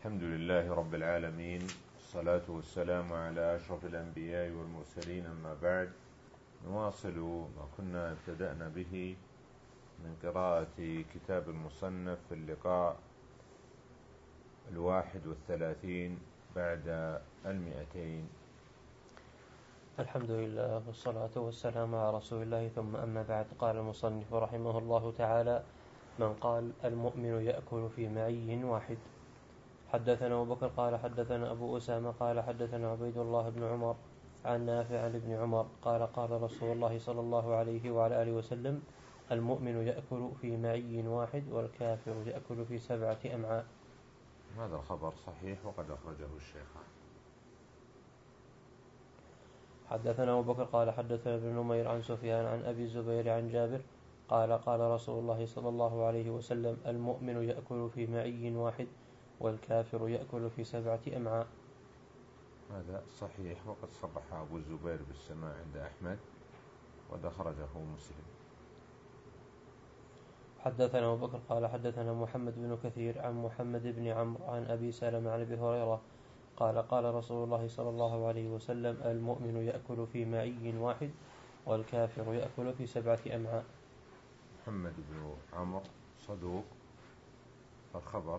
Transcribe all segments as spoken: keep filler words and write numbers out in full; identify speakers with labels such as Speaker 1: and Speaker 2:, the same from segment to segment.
Speaker 1: الحمد لله رب العالمين، الصلاة والسلام على أشرف الأنبياء والمرسلين، أما بعد. نواصل ما كنا ابتدأنا به من قراءة كتاب المصنف في اللقاء الواحد والثلاثين بعد المئتين.
Speaker 2: الحمد لله والصلاة والسلام على رسول الله، ثم أما بعد. قال المصنف رحمه الله تعالى: من قال المؤمن يأكل في معي واحد. حدثنا أبو بكر قال حدثنا أبو أسامة قال حدثنا عبيد الله بن عمر عن نافع عن ابن عمر قال قال رسول الله صلى الله عليه وعلى آله وسلم: المؤمن يأكل في معي واحد والكافر يأكل في سبعة أمعاء.
Speaker 1: هذا الخبر صحيح وقد أخرجه الشيخان.
Speaker 2: حدثنا أبو بكر قال حدثنا ابن نمير عن سفيان عن أبي الزبير عن جابر قال قال رسول الله صلى الله عليه وسلم: المؤمن يأكل في معي واحد والكافر يأكل في سبعة أمعاء.
Speaker 1: هذا صحيح وقد صرح أبو الزبير بالسماع عند أحمد وقد أخرجه مسلم.
Speaker 2: حدثنا أبو بكر قال حدثنا محمد بن كثير عن محمد بن عمرو عن أبي سلمة عن أبي هريرة قال قال رسول الله صلى الله عليه وسلم: المؤمن يأكل في معي واحد والكافر يأكل في سبعة أمعاء.
Speaker 1: محمد بن عمرو صدوق، الخبر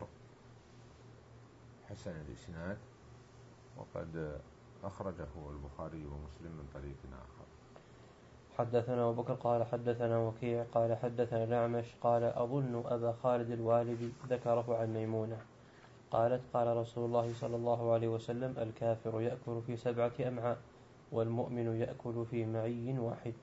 Speaker 1: حسن الإسناد، وقد أخرجه البخاري ومسلم من طريق آخر.
Speaker 2: حدثنا أبو بكر قال حدثنا وكيع قال حدثنا الأعمش قال أظن أبا خالد الوالبي ذكره عن ميمونة قالت قال رسول الله صلى الله عليه وسلم: الكافر يأكل في سبعة أمعاء والمؤمن يأكل في معي واحد.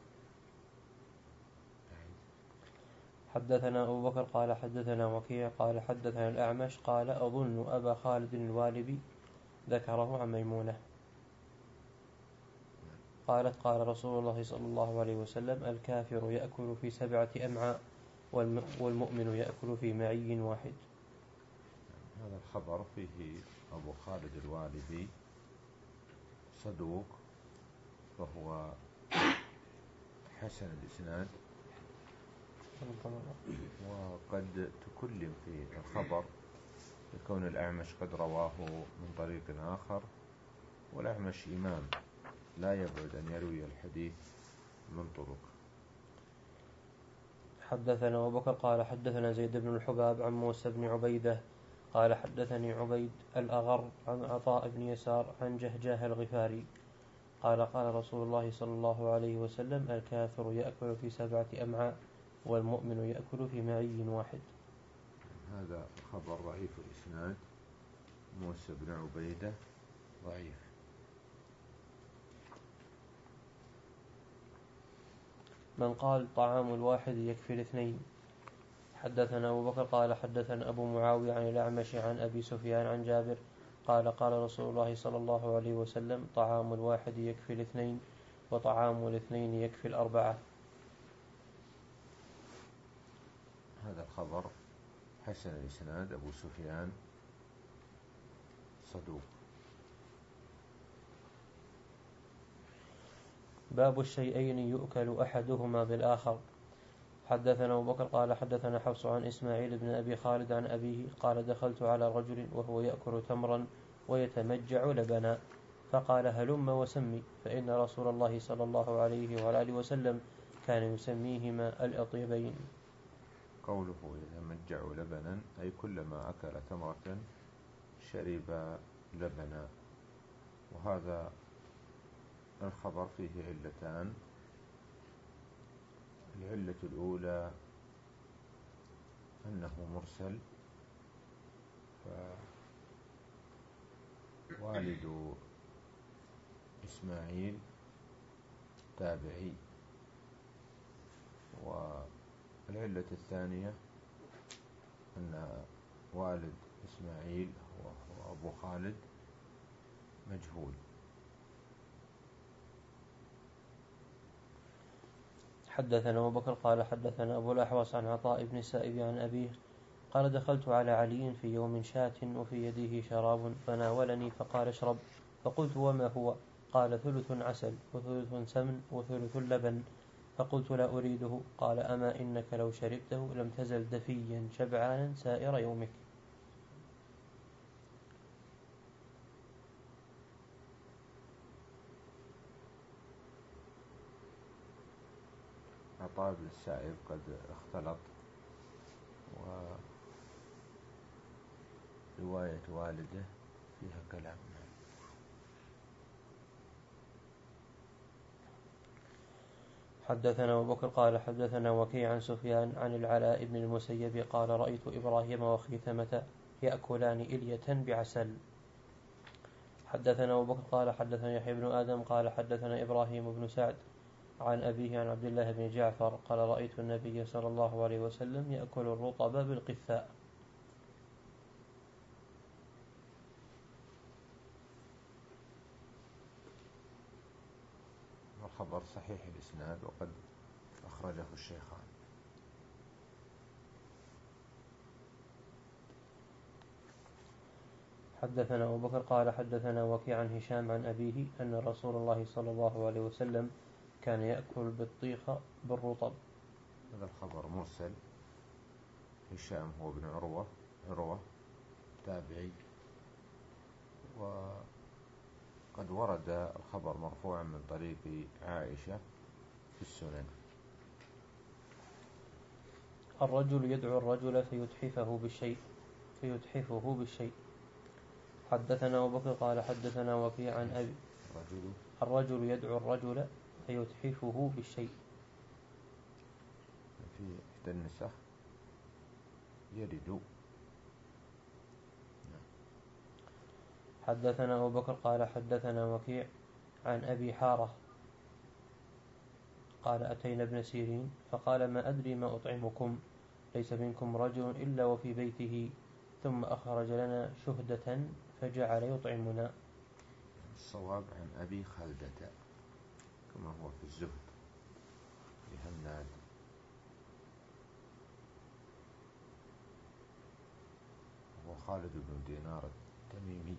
Speaker 2: حدثنا أبو بكر قال حدثنا وكيع قال حدثنا الأعمش قال أظن أبا خالد الوالبي ذكره عن ميمونة قالت قال رسول الله صلى الله عليه وسلم: الكافر يأكل في سبعة أمعاء والمؤمن يأكل في معي واحد.
Speaker 1: هذا الخبر فيه أبو خالد الوالبي صدوق وهو حسن الإسناد، وقد تكلم في الخبر يكون الأعمش قد رواه من طريق آخر، والأعمش إمام لا يبعد أن يروي الحديث من طرق.
Speaker 2: حدثنا أبو بكر قال حدثنا زيد بن الحباب عن موسى بن عبيدة قال حدثني عبيد الأغر عن عطاء بن يسار عن جهجاه الغفاري قال قال رسول الله صلى الله عليه وسلم: الكافر يأكل في سبعة أمعاء والمؤمن يأكل في معي واحد.
Speaker 1: هذا خبر ضعيف الإسناد، موسى بن عبيدة ضعيف.
Speaker 2: من قال طعام الواحد يكفي الاثنين. حدثنا أبو بكر قال حدثنا أبو معاوية عن الأعمش عن أبي سفيان عن جابر قال قال رسول الله صلى الله عليه وسلم: طعام الواحد يكفي الاثنين وطعام الاثنين يكفي الأربعة.
Speaker 1: هذا الخبر حسن الإسناد، أبو سفيان صدوق.
Speaker 2: باب الشيئين يؤكل أحدهما بالآخر. حدثنا أبو بكر قال حدثنا حفص عن إسماعيل بن أبي خالد عن أبيه قال: دخلت على رجل وهو يأكل تمرا ويتمجع لبنا فقال: هلم وسمي، فإن رسول الله صلى الله عليه وآله وسلم كان يسميهما الأطيبين.
Speaker 1: قوله يتمجع لبنا أي كلما أكل تمرة شرب لبنا. وهذا الخبر فيه علتان: العلة الأولى أنه مرسل، فوالد إسماعيل تابعي. والعلة الثانية أن والد إسماعيل هو أبو خالد مجهول.
Speaker 2: حدثنا أبو بكر قال حدثنا أبو الأحوص عن عطاء بن السائب عن أبيه قال: دخلت على علي في يوم شاة وفي يده شراب فناولني فقال: اشرب. فقلت: وما هو؟ قال: ثلث عسل وثلث سمن وثلث لبن. فقلت: لا أريده. قال: أما إنك لو شربته لم تزل دفيا شبعانا سائر يومك.
Speaker 1: عطاء بن السائب قد اختلط، ورواية والده فيها كلام.
Speaker 2: حدثنا أبو بكر قال حدثنا وكيع عن سفيان عن العلاء بن المسيب قال رأيت إبراهيم وخيثمة يأكلان إلية بعسل. حدثنا أبو بكر قال حدثنا يحيى بن آدم قال حدثنا إبراهيم بن سعد عن أبيه عن عبد الله بن جعفر قال رأيت النبي صلى الله عليه وسلم يأكل الرطب بالقثاء.
Speaker 1: الخبر صحيح الإسناد وقد أخرجه الشيخان.
Speaker 2: حدثنا أبو بكر قال حدثنا وكيع عن هشام عن أبيه أن رسول الله صلى الله عليه وسلم كان يأكل البطيخ بالرطب.
Speaker 1: هذا الخبر مرسل. هشام هو ابن عروة عروة تابعي، وقد ورد الخبر مرفوعا من طريق عائشة في السنن.
Speaker 2: الرجل يدعو الرجل فيتحفه بالشيء فيتحفه بالشيء. حدثنا أبو بكر قال حدثنا وكيع عن أبي
Speaker 1: الرجل
Speaker 2: الرجل يدعو الرجل فيتحفه بالشيء.
Speaker 1: في إحدى النسخ يرد.
Speaker 2: حدثنا أبو بكر قال حدثنا وكيع عن أبي حارة قال أتينا ابن سيرين فقال ما أدري ما أطعمكم، ليس منكم رجل إلا وفي بيته، ثم أخرج لنا شهدة فجعل يطعمنا.
Speaker 1: الصواب عن أبي خلدة كما هو في الزهد لهناد. هو خالد بن دينار التميمي.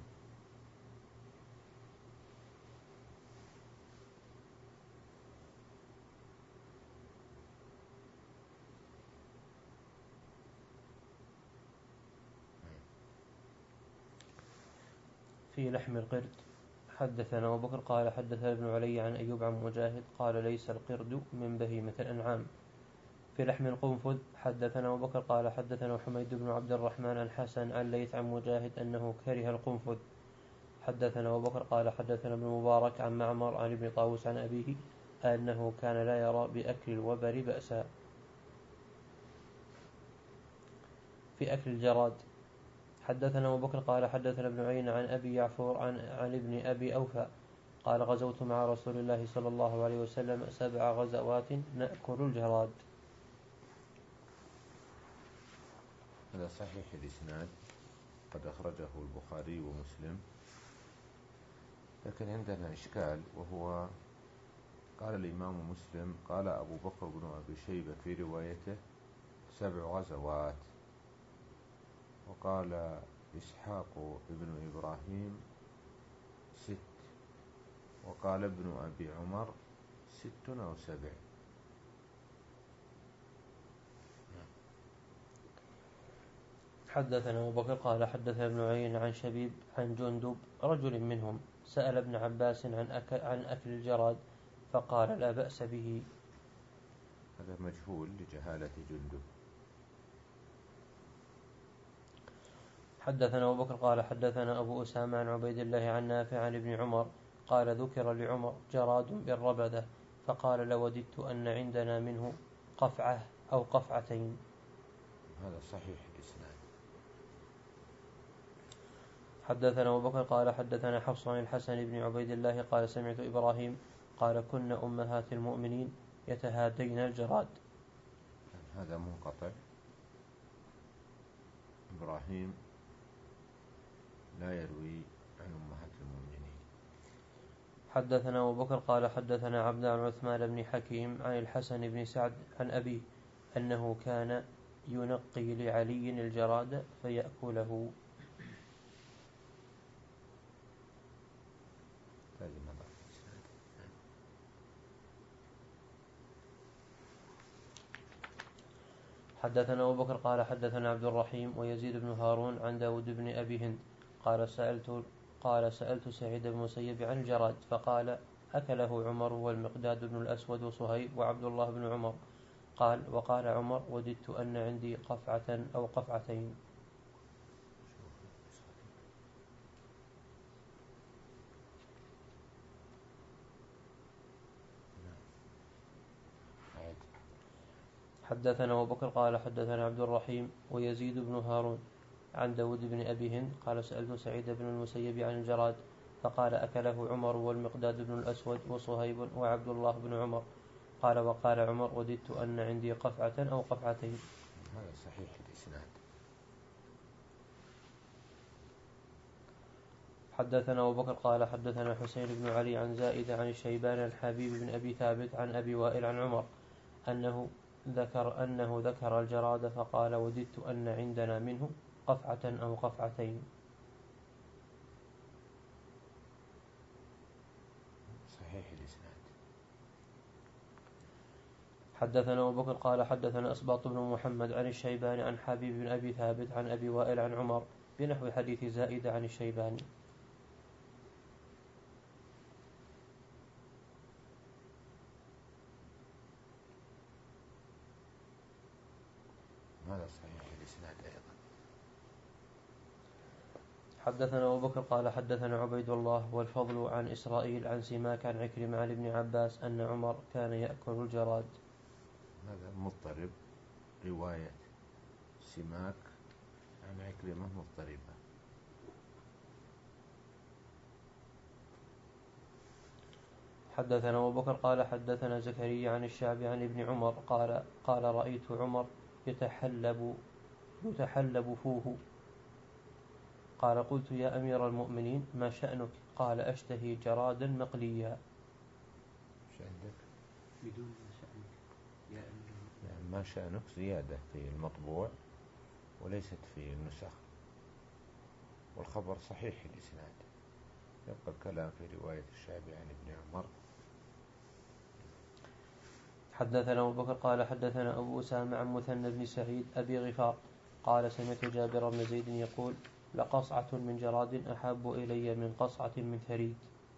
Speaker 2: في لحم القرد. حدثنا أبو بكر قال حدثنا ابن علي عن أيوب عن مجاهد قال ليس القرد من بهيمة الأنعام. في لحم القنفذ. حدثنا أبو بكر قال حدثنا حميد بن عبد الرحمن عن حسن عن ليث عن مجاهد أنه كره القنفذ. حدثنا أبو بكر قال حدثنا ابن مبارك عن معمر عن ابن طاووس عن أبيه أنه كان لا يرى بأكل الوبر بأسا. في أكل الجراد. حدثنا أبو بكر قال حدثنا ابن عيينة عن أبي يعفور عن, عن ابن أبي أوفى قال غزوت مع رسول الله صلى الله عليه وسلم سبع غزوات نأكل الجراد.
Speaker 1: هذا صحيح الإسناد، قد أخرجه البخاري ومسلم، لكن عندنا إشكال، وهو قال الإمام مسلم قال أبو بكر بن أبي شيبة في روايته سبع غزوات، وقال إسحاق ابن إبراهيم ست، وقال ابن أبي عمر ست أو سبع.
Speaker 2: حدثنا أبو بكر قال حدثنا ابن عيينة عن شبيب عن جندب رجل منهم سأل ابن عباس عن أكل, عن أكل الجراد فقال لا بأس به.
Speaker 1: هذا مجهول لجهالة جندب.
Speaker 2: حدثنا أبو بكر قال حدثنا أبو أسامة عن عبيد الله عن نافع عن ابن عمر قال ذكر لعمر جراد بالربدة فقال لوددت أن عندنا منه قفعة أو قفعتين.
Speaker 1: هذا صحيح الإسناد.
Speaker 2: حدثنا أبو بكر قال حدثنا حفص عن الحسن بن عبيد الله قال سمعت إبراهيم قال كنا أمهات المؤمنين يتهادين الجراد.
Speaker 1: هذا منقطع. إبراهيم لا يروي عن أمهات المؤمنين.
Speaker 2: حدثنا أبو بكر قال حدثنا عبد عن عثمان بن حكيم عن الحسن بن سعد عن أبيه أنه كان ينقي لعلي الجراد فيأكله. حدثنا أبو بكر قال حدثنا عبد الرحيم ويزيد بن هارون عن داود بن أبي هند قال سألت قال سألت سعيد بن المسيب عن الجراد فقال أكله عمر والمقداد بن الأسود وصهيب وعبد الله بن عمر قال وقال عمر وددت أن عندي قفعة أو قفعتين. حدثنا أبو بكر قال حدثنا عبد الرحيم ويزيد بن هارون عن داود بن أبي هند قال سألت سعيد بن المسيب عن الجراد فقال أكله عمر والمقداد بن الأسود وصهيب وعبد الله بن عمر. قال وقال عمر وددت أن عندي قفعة أو قفعتين.
Speaker 1: هذا صحيح الإسناد.
Speaker 2: حدثنا أبو بكر قال حدثنا حسين بن علي عن زائد عن الشيبان عن حبيب بن أبي ثابت عن أبي وائل عن عمر أنه ذكر أنه ذكر الجراد فقال وددت أن عندنا منه قفعة أو قفعتين.
Speaker 1: صحيح الإسناد.
Speaker 2: حدثنا أبو بكر قال حدثنا أسباط بن محمد عن الشيبان عن حبيب بن أبي ثابت عن أبي وائل عن عمر بنحو حديث زائد عن الشيباني.
Speaker 1: هذا صحيح الإسناد أيضا.
Speaker 2: حدثنا أبو بكر قال حدثنا عبيد الله والفضل عن إسرائيل عن سماك عن عكرمة عن ابن عباس أن عمر كان يأكل الجراد.
Speaker 1: هذا مضطرب، رواية سماك عن عكرمة مضطربة.
Speaker 2: حدثنا أبو بكر قال حدثنا زكريا عن الشعبي عن ابن عمر قال قال رأيت عمر يتحلب يتحلب فوه. قال قلت يا أمير المؤمنين ما شأنك؟ قال أشتهي جرادا مقليا.
Speaker 1: ايش عندك؟
Speaker 3: بدون ما شأنك يا أمير المؤمنين.
Speaker 1: يعني ما شأنك زيادة في المطبوع وليست في النسخ، والخبر صحيح الإسناد. يبقى الكلام في رواية الشعبي عن ابن عمر.
Speaker 2: حدثنا أبو بكر قال حدثنا أبو أسامة عن مثنى بن سعيد أبي غفار قال سمعت جابر بن زيد يقول لقصعة من جراد أحب إلي من قصعة من ثريد.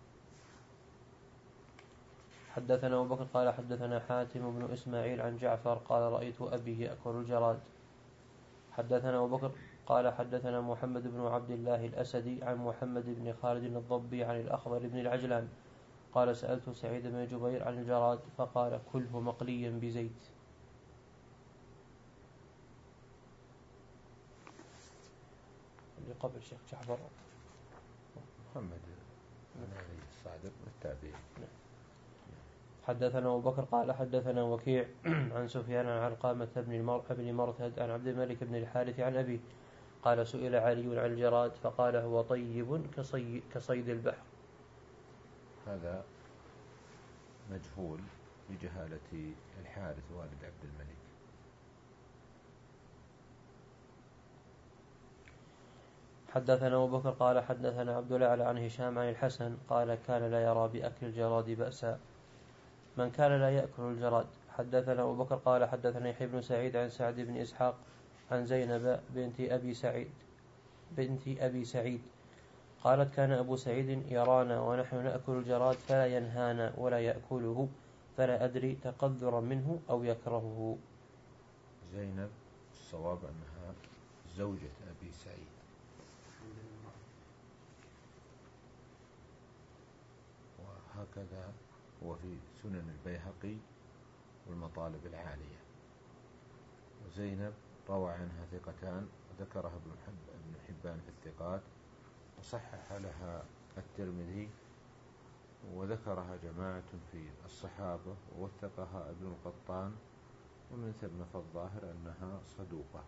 Speaker 2: حدثنا أبو بكر قال حدثنا حاتم بن إسماعيل عن جعفر قال رأيت أبي يأكل الجراد. حدثنا أبو بكر قال حدثنا محمد بن عبد الله الأسدي عن محمد بن خالد الضبي عن الأخضر بن العجلان قال سألت سعيد بن جبير عن الجراد فقال كله مقليا بزيت. اللي قبل الشيخ جعفر
Speaker 1: محمد بن علي الصادق والتابعين.
Speaker 2: حدثنا أبو بكر قال حدثنا وكيع عن سفيان عن علقامة بن مرثد عن عبد الملك بن الحارث عن أبيه قال سئل علي عن الجراد فقال هو طيب كصي كصيد البحر.
Speaker 1: هذا مجهول بجهالة الحارث والد عبد الملك.
Speaker 2: حدثنا أبو بكر قال حدثنا عبد الأعلى عن هشام عن الحسن قال كان لا يرى بأكل الجراد بأسا من كان لا يأكل الجراد. حدثنا أبو بكر قال حدثنا يحيى بن سعيد عن سعد بن إسحاق عن زينب بنت أبي سعيد بنت أبي سعيد قالت كان أبو سعيد يرانا ونحن نأكل الجراد فلا ينهانا ولا يأكله فلا أدري تقذرا منه أو يكرهه.
Speaker 1: زينب الصواب أنها زوجة أبي سعيد. وهكذا هو في سنن البيهقي والمطالب العالية. وزينب روى عنها ثقتان وذكرها ابن حبان في الثقات وصحح لها الترمذي وذكرها جماعة في الصحابة ووثقها ابن القطان ومن ثم فالظاهر أنها صدوقة.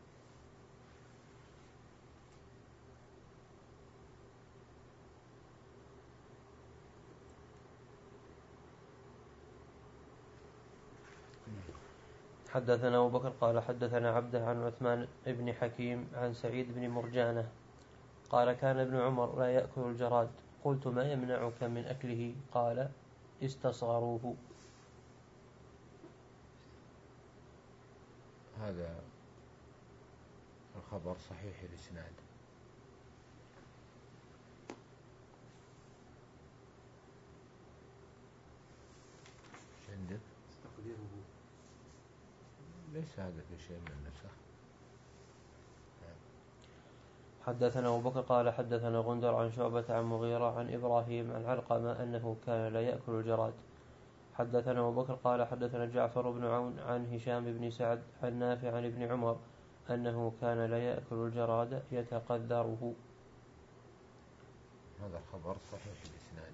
Speaker 2: حدثنا أبو بكر قال حدثنا عبده عن عثمان بن حكيم عن سعيد بن مرجانة قال كان ابن عمر لا يأكل الجراد قلت ما يمنعك من أكله قال استصغروه.
Speaker 1: هذا الخبر صحيح الإسناد. عندك
Speaker 3: تقديره
Speaker 1: ليس هذا في شيء من النسخ.
Speaker 2: حدثنا أبو بكر قال حدثنا غندر عن شعبة عن مغيرة عن إبراهيم عن علقمة أنه كان لا يأكل الجراد. حدثنا أبو بكر قال حدثنا جعفر بن عون عن هشام بن سعد عن نافع عن ابن عمر أنه كان لا يأكل الجراد يتقذره.
Speaker 1: هذا الخبر صحيح الإسناد.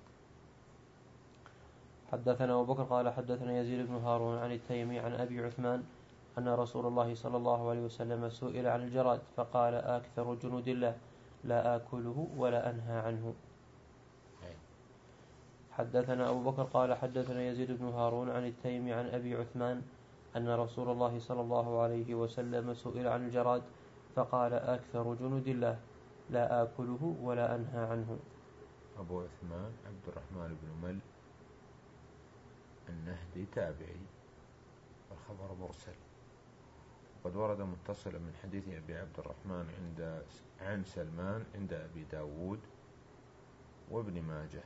Speaker 2: حدثنا أبو بكر قال حدثنا يزيد بن هارون عن التيمي عن أبي عثمان أن رسول الله صلى الله عليه وسلم سئل عن الجراد فقال أكثر جنود الله لا آكله ولا أنهى عنه. حدثنا أبو بكر قال حدثنا يزيد بن هارون عن التيمي عن أبي عثمان أن رسول الله صلى الله عليه وسلم سئل عن الجراد فقال أكثر جنود الله لا آكله ولا أنهى عنه.
Speaker 1: أبو عثمان عبد الرحمن بن مل النهدي تابعي، والخبر مرسل، وقد ورد متصلا من حديث أبي عبد الرحمن عند عن سلمان عند أبي داود وابن ماجه.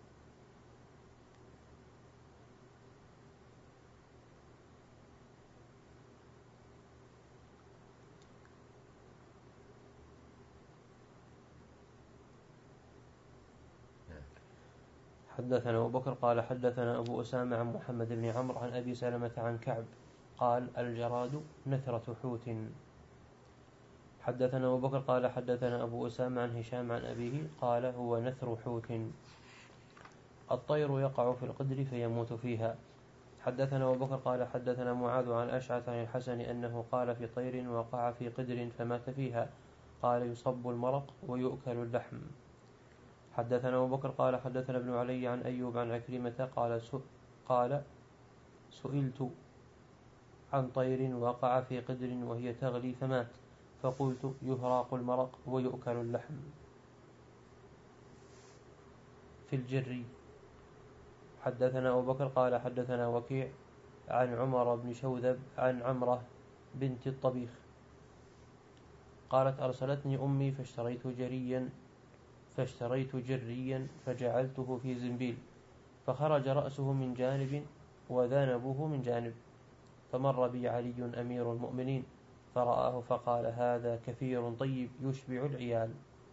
Speaker 2: حدثنا أبو بكر قال حدثنا أبو أسامة عن محمد بن عمرو عن أبي سلمة عن كعب قال الجراد نثرة حوت. حدثنا أبو بكر قال حدثنا أبو أسامة عن هشام عن أبيه قال هو نثر حوت الطير يقع في القدر فيموت فيها. حدثنا أبو بكر قال حدثنا معاذ عن أشعث عن الحسن أنه قال في طير وقع في قدر فمات فيها قال يصب المرق ويؤكل اللحم. حدثنا أبو بكر قال حدثنا ابن علي عن أيوب عن عكرمة قال قال سئلت عن طير وقع في قدر وهي تغلي فمات فقلت يهراق المرق ويؤكل اللحم. في الجري. حدثنا أبو بكر قال حدثنا وكيع عن عمر بن شوذب عن عمرة بنت الطبيخ قالت أرسلتني أمي فاشتريت جريا فاشتريت جريا فجعلته في زنبيل فخرج رأسه من جانب وذنبه من جانب فمر بي علي أمير المؤمنين فرآه فقال هذا كثير طيب يشبع العيال.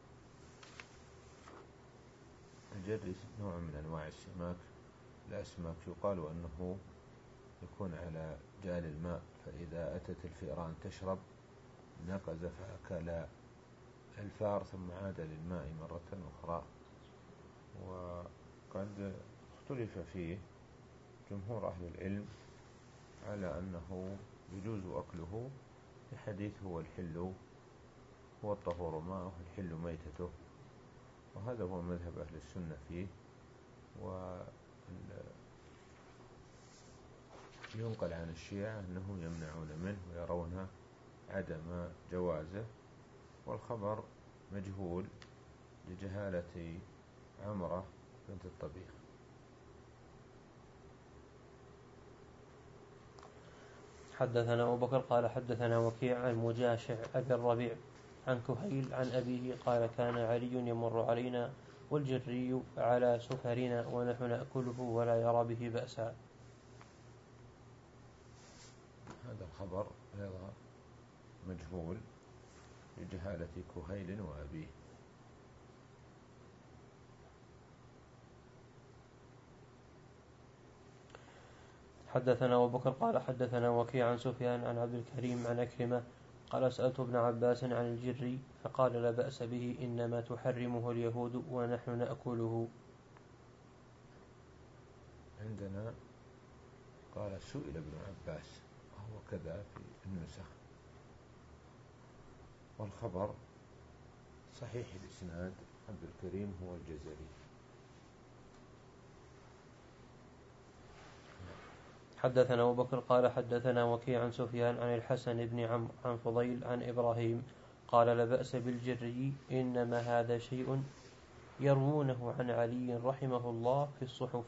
Speaker 1: الجري نوع من أنواع السماك، الأسماك يقال أنه يكون على جال الماء، فإذا أتت الفئران تشرب نقز فأكل الفار ثم عاد للماء مرة أخرى. وقد اختلف فيه جمهور أهل العلم على أنه يجوز أكله لحديث هو الحل هو الطهور ماءه الحل ميتته، وهذا هو مذهب أهل السنة فيه. وينقل عن الشيعة أنه يمنعون منه ويرون عدم جوازه، والخبر مجهول لجهالة عمرة بنت الطبيخ.
Speaker 2: حدثنا أبو بكر قال حدثنا وكيع عن مجاشع أبي الربيع عن كهيل عن أبيه قال كان علي يمر علينا والجري على سفرنا ونحن نأكله ولا يرى به بأسا.
Speaker 1: هذا الخبر أيضا مجهول لجهالة كهيل وأبيه.
Speaker 2: حدثنا أبو بكر قال حدثنا وكيع عن سفيان عن عبد الكريم عن أكرمة قال سألت ابن عباس عن الجري فقال لا بأس به إنما تحرمه اليهود ونحن نأكله.
Speaker 1: عندنا قال سئل ابن عباس وهو كذا في النسخ، والخبر صحيح الإسناد. عبد الكريم هو الجزري.
Speaker 2: حدثنا أبو بكر قال حدثنا وكيع عن سفيان عن الحسن بن عمرو عن فضيل عن إبراهيم قال لا بأس بالجري إنما هذا شيء يروونه عن علي رحمه الله في الصحف.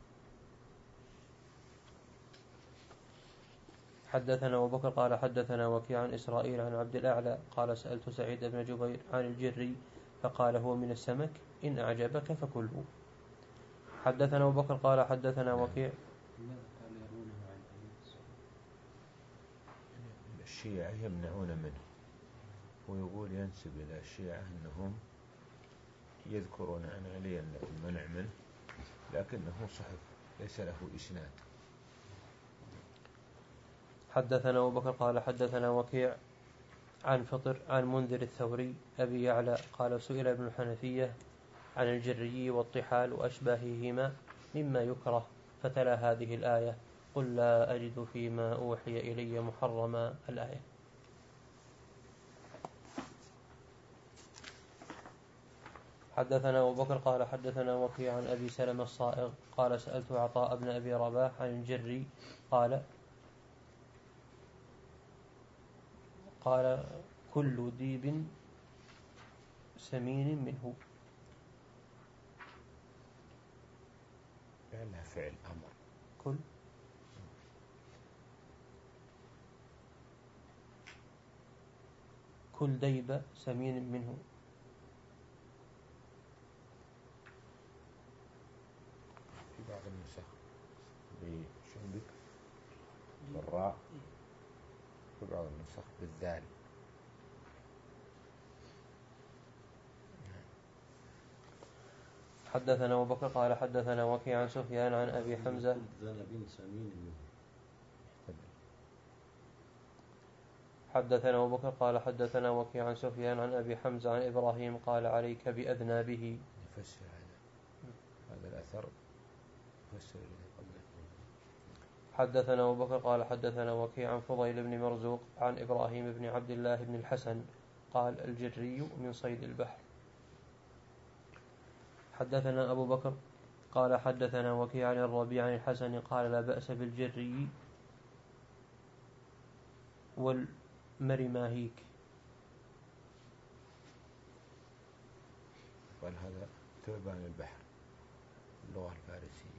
Speaker 2: حدثنا أبو بكر قال حدثنا وكيع عن إسرائيل عن عبد الأعلى قال سألت سعيد بن جبير عن الجري فقال هو من السمك إن أعجبك فكله. حدثنا أبو بكر قال حدثنا وكيع
Speaker 1: الشيعة يمنعون منه، ويقول ينسب إلى الشيعة أنهم يذكرون عن علي المنع منه، لكنه صحف ليس له إسناد.
Speaker 2: حدثنا أبو بكر قال حدثنا وكيع عن فطر عن منذر الثوري أبي يعلى قال سئل ابن الحنفية عن الجري والطحال وأشباههما مما يكره، فتلا هذه الآية: قل لا أجد فيما أوحي إلي محرما، الآية. حدثنا أبو بكر قال حدثنا وكيع عن أبي سلمة الصائغ قال سألت عطاء بن أبي رباح عن الجري قال قال كل ديب سمين منه.
Speaker 1: لأنها فعل أمر.
Speaker 2: كل كل ديب سمين منه.
Speaker 1: في بعض النسخ بشندك بالراء، في بعض النسخ بالذال.
Speaker 2: حدثنا أبو بكر قال حدثنا وكيع عن سفيان عن أبي حمزة حدثنا أبو بكر قال حدثنا وكيع عن سفيان عن أبي حمزة عن إبراهيم قال عليك بأذنابه.
Speaker 1: يفسر هذا هذا الأثر يفسر الذي قبله.
Speaker 2: حدثنا أبو بكر قال حدثنا وكيع عن فضيل بن مرزوق عن إبراهيم بن عبد الله بن الحسن قال الجري من صيد البحر. حدثنا أبو بكر قال حدثنا وكيع عن الربيع عن الحسن قال لا بأس بالجري والمرماهيك.
Speaker 1: قال هذا ثعبان البحر اللغة الفارسية.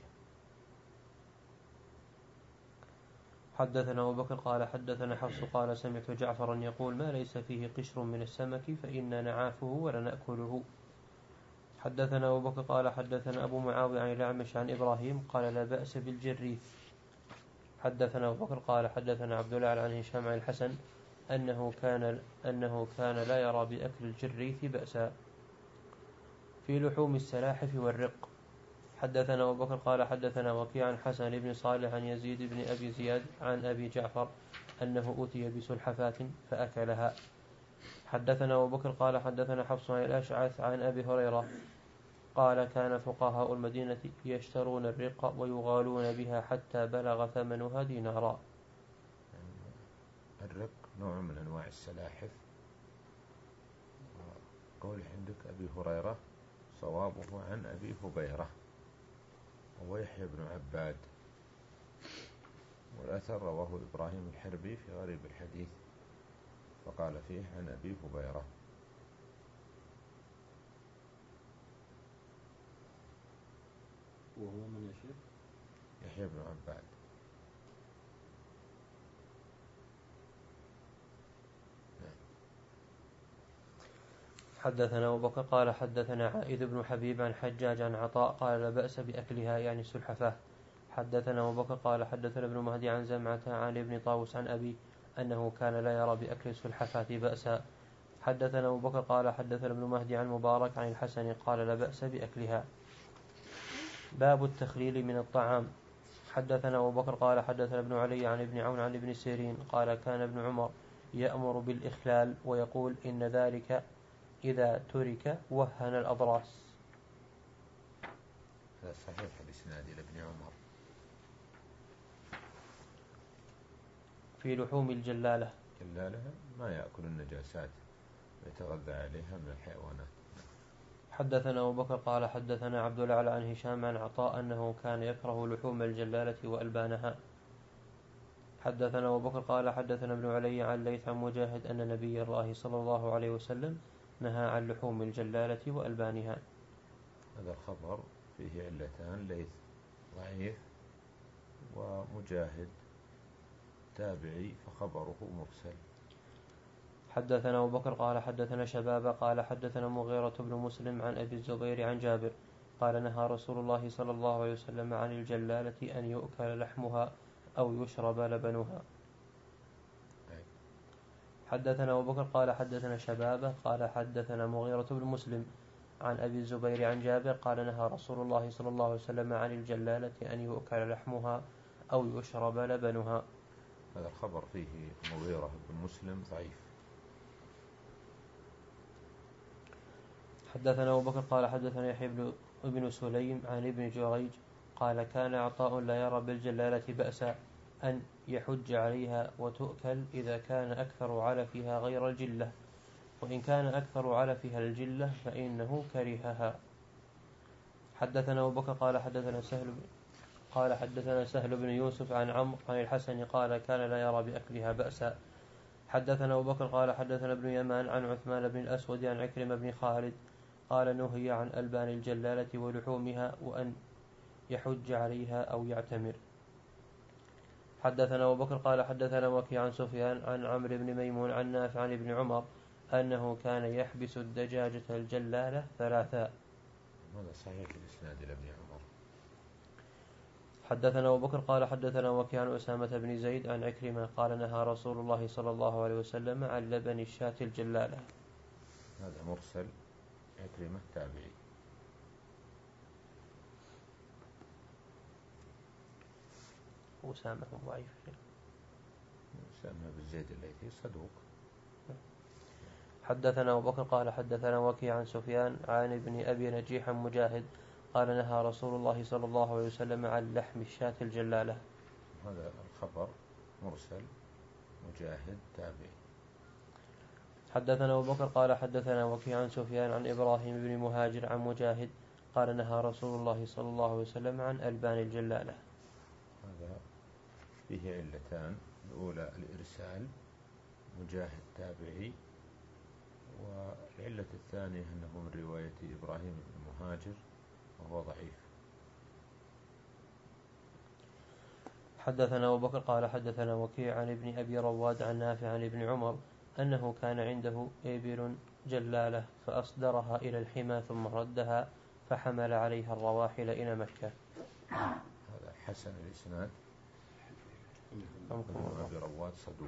Speaker 2: حدثنا أبو بكر قال حدثنا حفص قال سمعت جعفرا يقول ما ليس فيه قشر من السمك فإنا نعافه ولا نأكله. حدثنا أبو بكر قال حدثنا أبو معاوية عن الأعمش عن إبراهيم قال لا بأس بالجريث. حدثنا أبو بكر قال حدثنا عبد الله عن هشام عن الحسن أنه كان أنه كان لا يرى بأكل الجريث بأسا في لحوم السلاحف والرق. حدثنا أبو بكر قال حدثنا وكيع عن حسن بن صالح عن يزيد بن أبي زياد عن أبي جعفر أنه أتي بسلحفاة فأكلها. حدثنا أبو بكر قال حدثنا حفص عن الأشعث عن أبي هريرة قال كان فقهاء المدينة يشترون الرق ويغالون بها حتى بلغ ثمنها دينارا.
Speaker 1: الرق نوع من أنواع السلاحف. قول عندك أبي هريرة صوابه عن أبي هبيرة ويحيى بن عباد، والأثر رواه إبراهيم الحربي في غريب الحديث فقال فيه عن أبي هبيرة.
Speaker 3: وهو من يشير
Speaker 1: يحيى بن عباد.
Speaker 2: حدثنا أبو بكر قال حدثنا عائذ بن حبيب عن حجاج عن عطاء قال لا بأس بأكلها يعني السلحفاة. حدثنا أبو بكر قال حدثنا ابن مهدي عن زمعة عن ابن طاووس عن أبي أنه كان لا يرى بأكل السلحفاة بأسا. حدثنا أبو بكر قال حدثنا ابن مهدي عن مبارك عن الحسن قال لا بأس بأكلها. باب التخليل من الطعام. حدثنا أبو بكر قال حدثنا ابن علي عن ابن عون عن ابن سيرين قال كان ابن عمر يأمر بالإخلال ويقول إن ذلك إذا ترك وهن الأضراس.
Speaker 1: هذا صحيح الإسناد إلى ابن عمر.
Speaker 2: في لحوم الجلالة
Speaker 1: جلالة ما يأكل النجاسات ويتغذى عليها من الحيوانات.
Speaker 2: حدثنا أبو بكر قال حدثنا عبد الأعلى عن هشام عن عطاء أنه كان يكره لحوم الجلالة وألبانها. حدثنا أبو بكر قال حدثنا ابن علي عن ليث عن مجاهد أن نبي الله صلى الله عليه وسلم نهى عن لحوم الجلالة وألبانها.
Speaker 1: هذا الخبر فيه علتان: ليث ضعيف، ومجاهد تابعي فخبره مرسل.
Speaker 2: حدثنا أبو بكر قال حدثنا شباب قال حدثنا مغيرة بن مسلم عن أبي الزبير عن جابر قال نهى رسول الله صلى الله عليه وسلم عن الجلالة أن يؤكل لحمها أو يشرب لبنها. حدثنا أبو بكر قال حدثنا شبابة قال حدثنا مغيرة بن مسلم عن أبي الزبير عن جابر قال نهى رسول الله صلى الله عليه وسلم عن الجلالة أن يؤكل لحمها أو يشرب لبنها.
Speaker 1: هذا الخبر فيه مغيرة بن مسلم ضعيف.
Speaker 2: حدثنا أبو بكر قال حدثنا يحيى بن سليم عن ابن جريج قال كان عطاء لا يرى بالجلالة بأسا أن يحج عليها وتؤكل إذا كان أكثر علفها غير الجلة، وإن كان أكثر علفها الجلة فإنه كرهها. حدثنا أبو بكر قال حدثنا سهل قال حدثنا سهل بن يوسف عن عمرو عن الحسن قال كان لا يرى بأكلها بأسا. حدثنا أبو بكر قال حدثنا ابن يمان عن عثمان بن الأسود عن عكرمة بن خالد قال نهي عن ألبان الجلالة ولحومها وأن يحج عليها أو يعتمر. حدثنا أبو بكر قال حدثنا وكيع عن سفيان عن عمرو بن ميمون عن نافع عن ابن عمر أنه كان يحبس الدجاجة الجلالة ثلاثا.
Speaker 1: هذا صحيح الإسناد إلى ابن عمر.
Speaker 2: حدثنا أبو بكر قال حدثنا وكيع عن أسامة بن زيد عن عكرمة قال نهى رسول الله صلى الله عليه وسلم عن لبن الشاة الجلالة.
Speaker 1: هذا مرسل، عكرمة تابعي.
Speaker 2: أسامة ضعيف.
Speaker 1: أسامة بن زيد الليثي صدوق.
Speaker 2: حدثنا أبو بكر قال حدثنا وكيع عن سفيان عن ابن أبي نجيح مجاهد قال نهى رسول الله صلى الله عليه وسلم عن لحم الشاة الجلالة.
Speaker 1: هذا الخبر مرسل، مجاهد تابعي.
Speaker 2: حدثنا أبو بكر قال حدثنا وكيع عن سفيان عن إبراهيم بن مهاجر عن مجاهد قال نهى رسول الله صلى الله عليه وسلم عن ألبان الجلالة.
Speaker 1: هذا فيه علتان، الأولى الإرسال، مجاهد تابعي، والعلة الثانية أنه من رواية إبراهيم بن مهاجر وهو ضعيف.
Speaker 2: حدثنا أبو بكر قال حدثنا وكيع عن ابن أبي رواد عن نافع عن ابن عمر أنه كان عنده إبل جلالة فأصدرها إلى الحمى ثم ردها فحمل عليها الرواحل إلى مكة.
Speaker 1: هذا حسن الإسناد. ابن أبي رواد صدوق.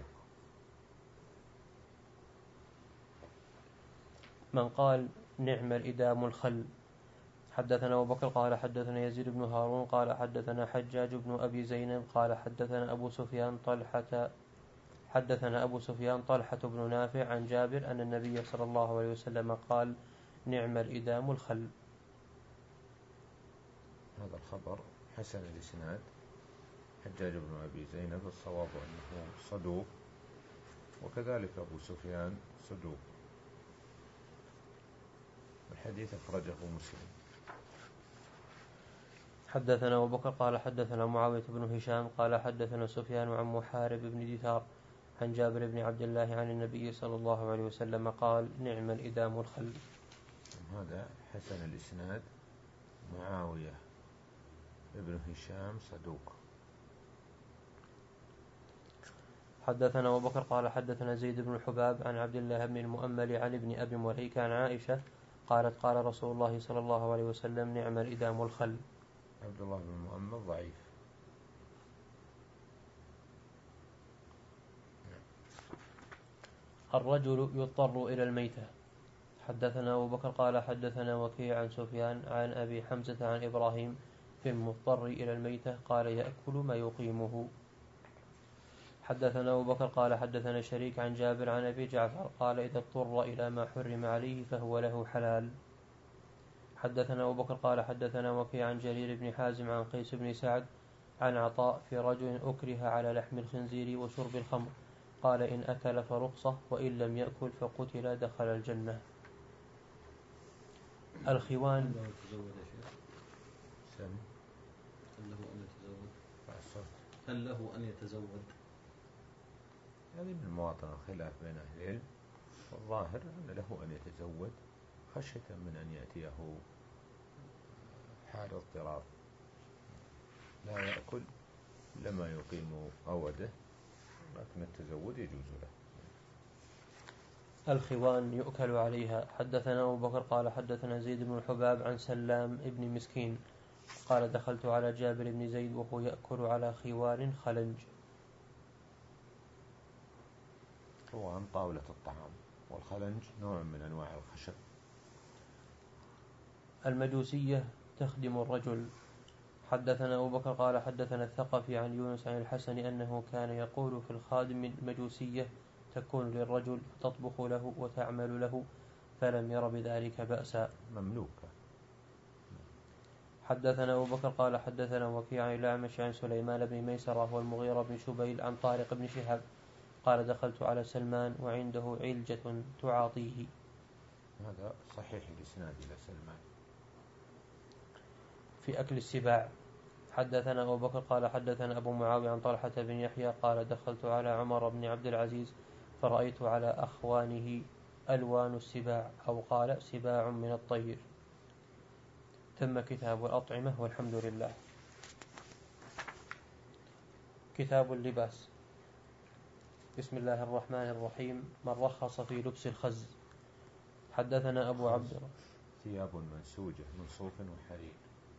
Speaker 2: من قال نعم الإدام الخل. حدثنا أبو بكر قال حدثنا يزيد بن هارون قال حدثنا حجاج بن أبي زينب قال حدثنا أبو سفيان طلحة حدثنا أبو سفيان طلحة بن نافع عن جابر أن النبي صلى الله عليه وسلم قال نعم الإدام الخل.
Speaker 1: هذا الخبر حسن الإسناد. حجاج بن أبي زينب الصواب أنه صدوق، وكذلك أبو سفيان صدوق. الحديث أخرجه مسلم.
Speaker 2: حدثنا أبو بكر قال حدثنا معاوية بن هشام قال حدثنا سفيان عن محارب بن دثار عن جابر بن عبد الله عن النبي صلى الله عليه وسلم قال نعم الإدام الخل.
Speaker 1: هذا حسن الإسناد. معاوية بن هشام صدوق.
Speaker 2: حدثنا أبو بكر قال حدثنا زيد بن الحباب عن عبد الله بن المؤمل عن ابن أبي مليكة عن عائشة قالت قال رسول الله صلى الله عليه وسلم نعم الإدام الخل.
Speaker 1: عبد الله بن المؤمل ضعيف.
Speaker 2: الرجل يضطر إلى الميتة. حدثنا أبو بكر قال حدثنا وكيع عن سفيان عن أبي حمزة عن إبراهيم في المضطر إلى الميتة قال يأكل ما يقيمه. حدثنا أبو بكر قال حدثنا شريك عن جابر عن أبي جعفر قال إذا اضطر إلى ما حرم عليه فهو له حلال. حدثنا أبو بكر قال حدثنا وكيع عن جرير بن حازم عن قيس بن سعد عن عطاء في رجل أكره على لحم الخنزير وشرب الخمر قال إن أكل فرخصة وإن لم يأكل فقتل دخل الجنة. الخوان.
Speaker 3: هل له أن يتزوج؟
Speaker 1: هذه من مواطن الخلاف بين أهل العلم، والظاهر أن له أن يتزوج خشية من أن يأتيه حال اضطرار لا يأكل لما يقيم أوده، لكن التزوج يجوز له.
Speaker 2: الخوان يؤكل عليها. حدثنا أبو بكر قال حدثنا زيد بن الحباب عن سلام ابن مسكين قال دخلت على جابر بن زيد وهو يأكل على خوان خلنج.
Speaker 1: الحوان طاولة الطعام، والخلنج نوع من أنواع الخشب.
Speaker 2: المجوسية تخدم الرجل. حدثنا أبو بكر قال حدثنا الثقفي عن يونس عن الحسن أنه كان يقول في الخادم المجوسية تكون للرجل فتطبخ له وتعمل له، فلم ير بذلك بأسا.
Speaker 1: مملوكة.
Speaker 2: حدثنا أبو بكر قال حدثنا وكيع عن الأعمش عن سليمان بن ميسرة والمغيرة بن شبيل عن طارق بن شهاب قال دخلت على سلمان وعنده علجة تعاطيه.
Speaker 1: هذا صحيح الإسناد إلى سلمان.
Speaker 2: في أكل السباع. حدثنا أبو بكر قال حدثنا أبو معاوية عن طلحة بن يحيى قال دخلت على عمر بن عبد العزيز فرأيت على أخوانه ألوان السباع، أو قال سباع من الطير. تم كتاب الأطعمة والحمد لله. كتاب اللباس. بسم الله الرحمن الرحيم. من رخص في لبس الخز. حدثنا أبو عبد الله.
Speaker 1: ثياب منسوجة من صوف وحرير.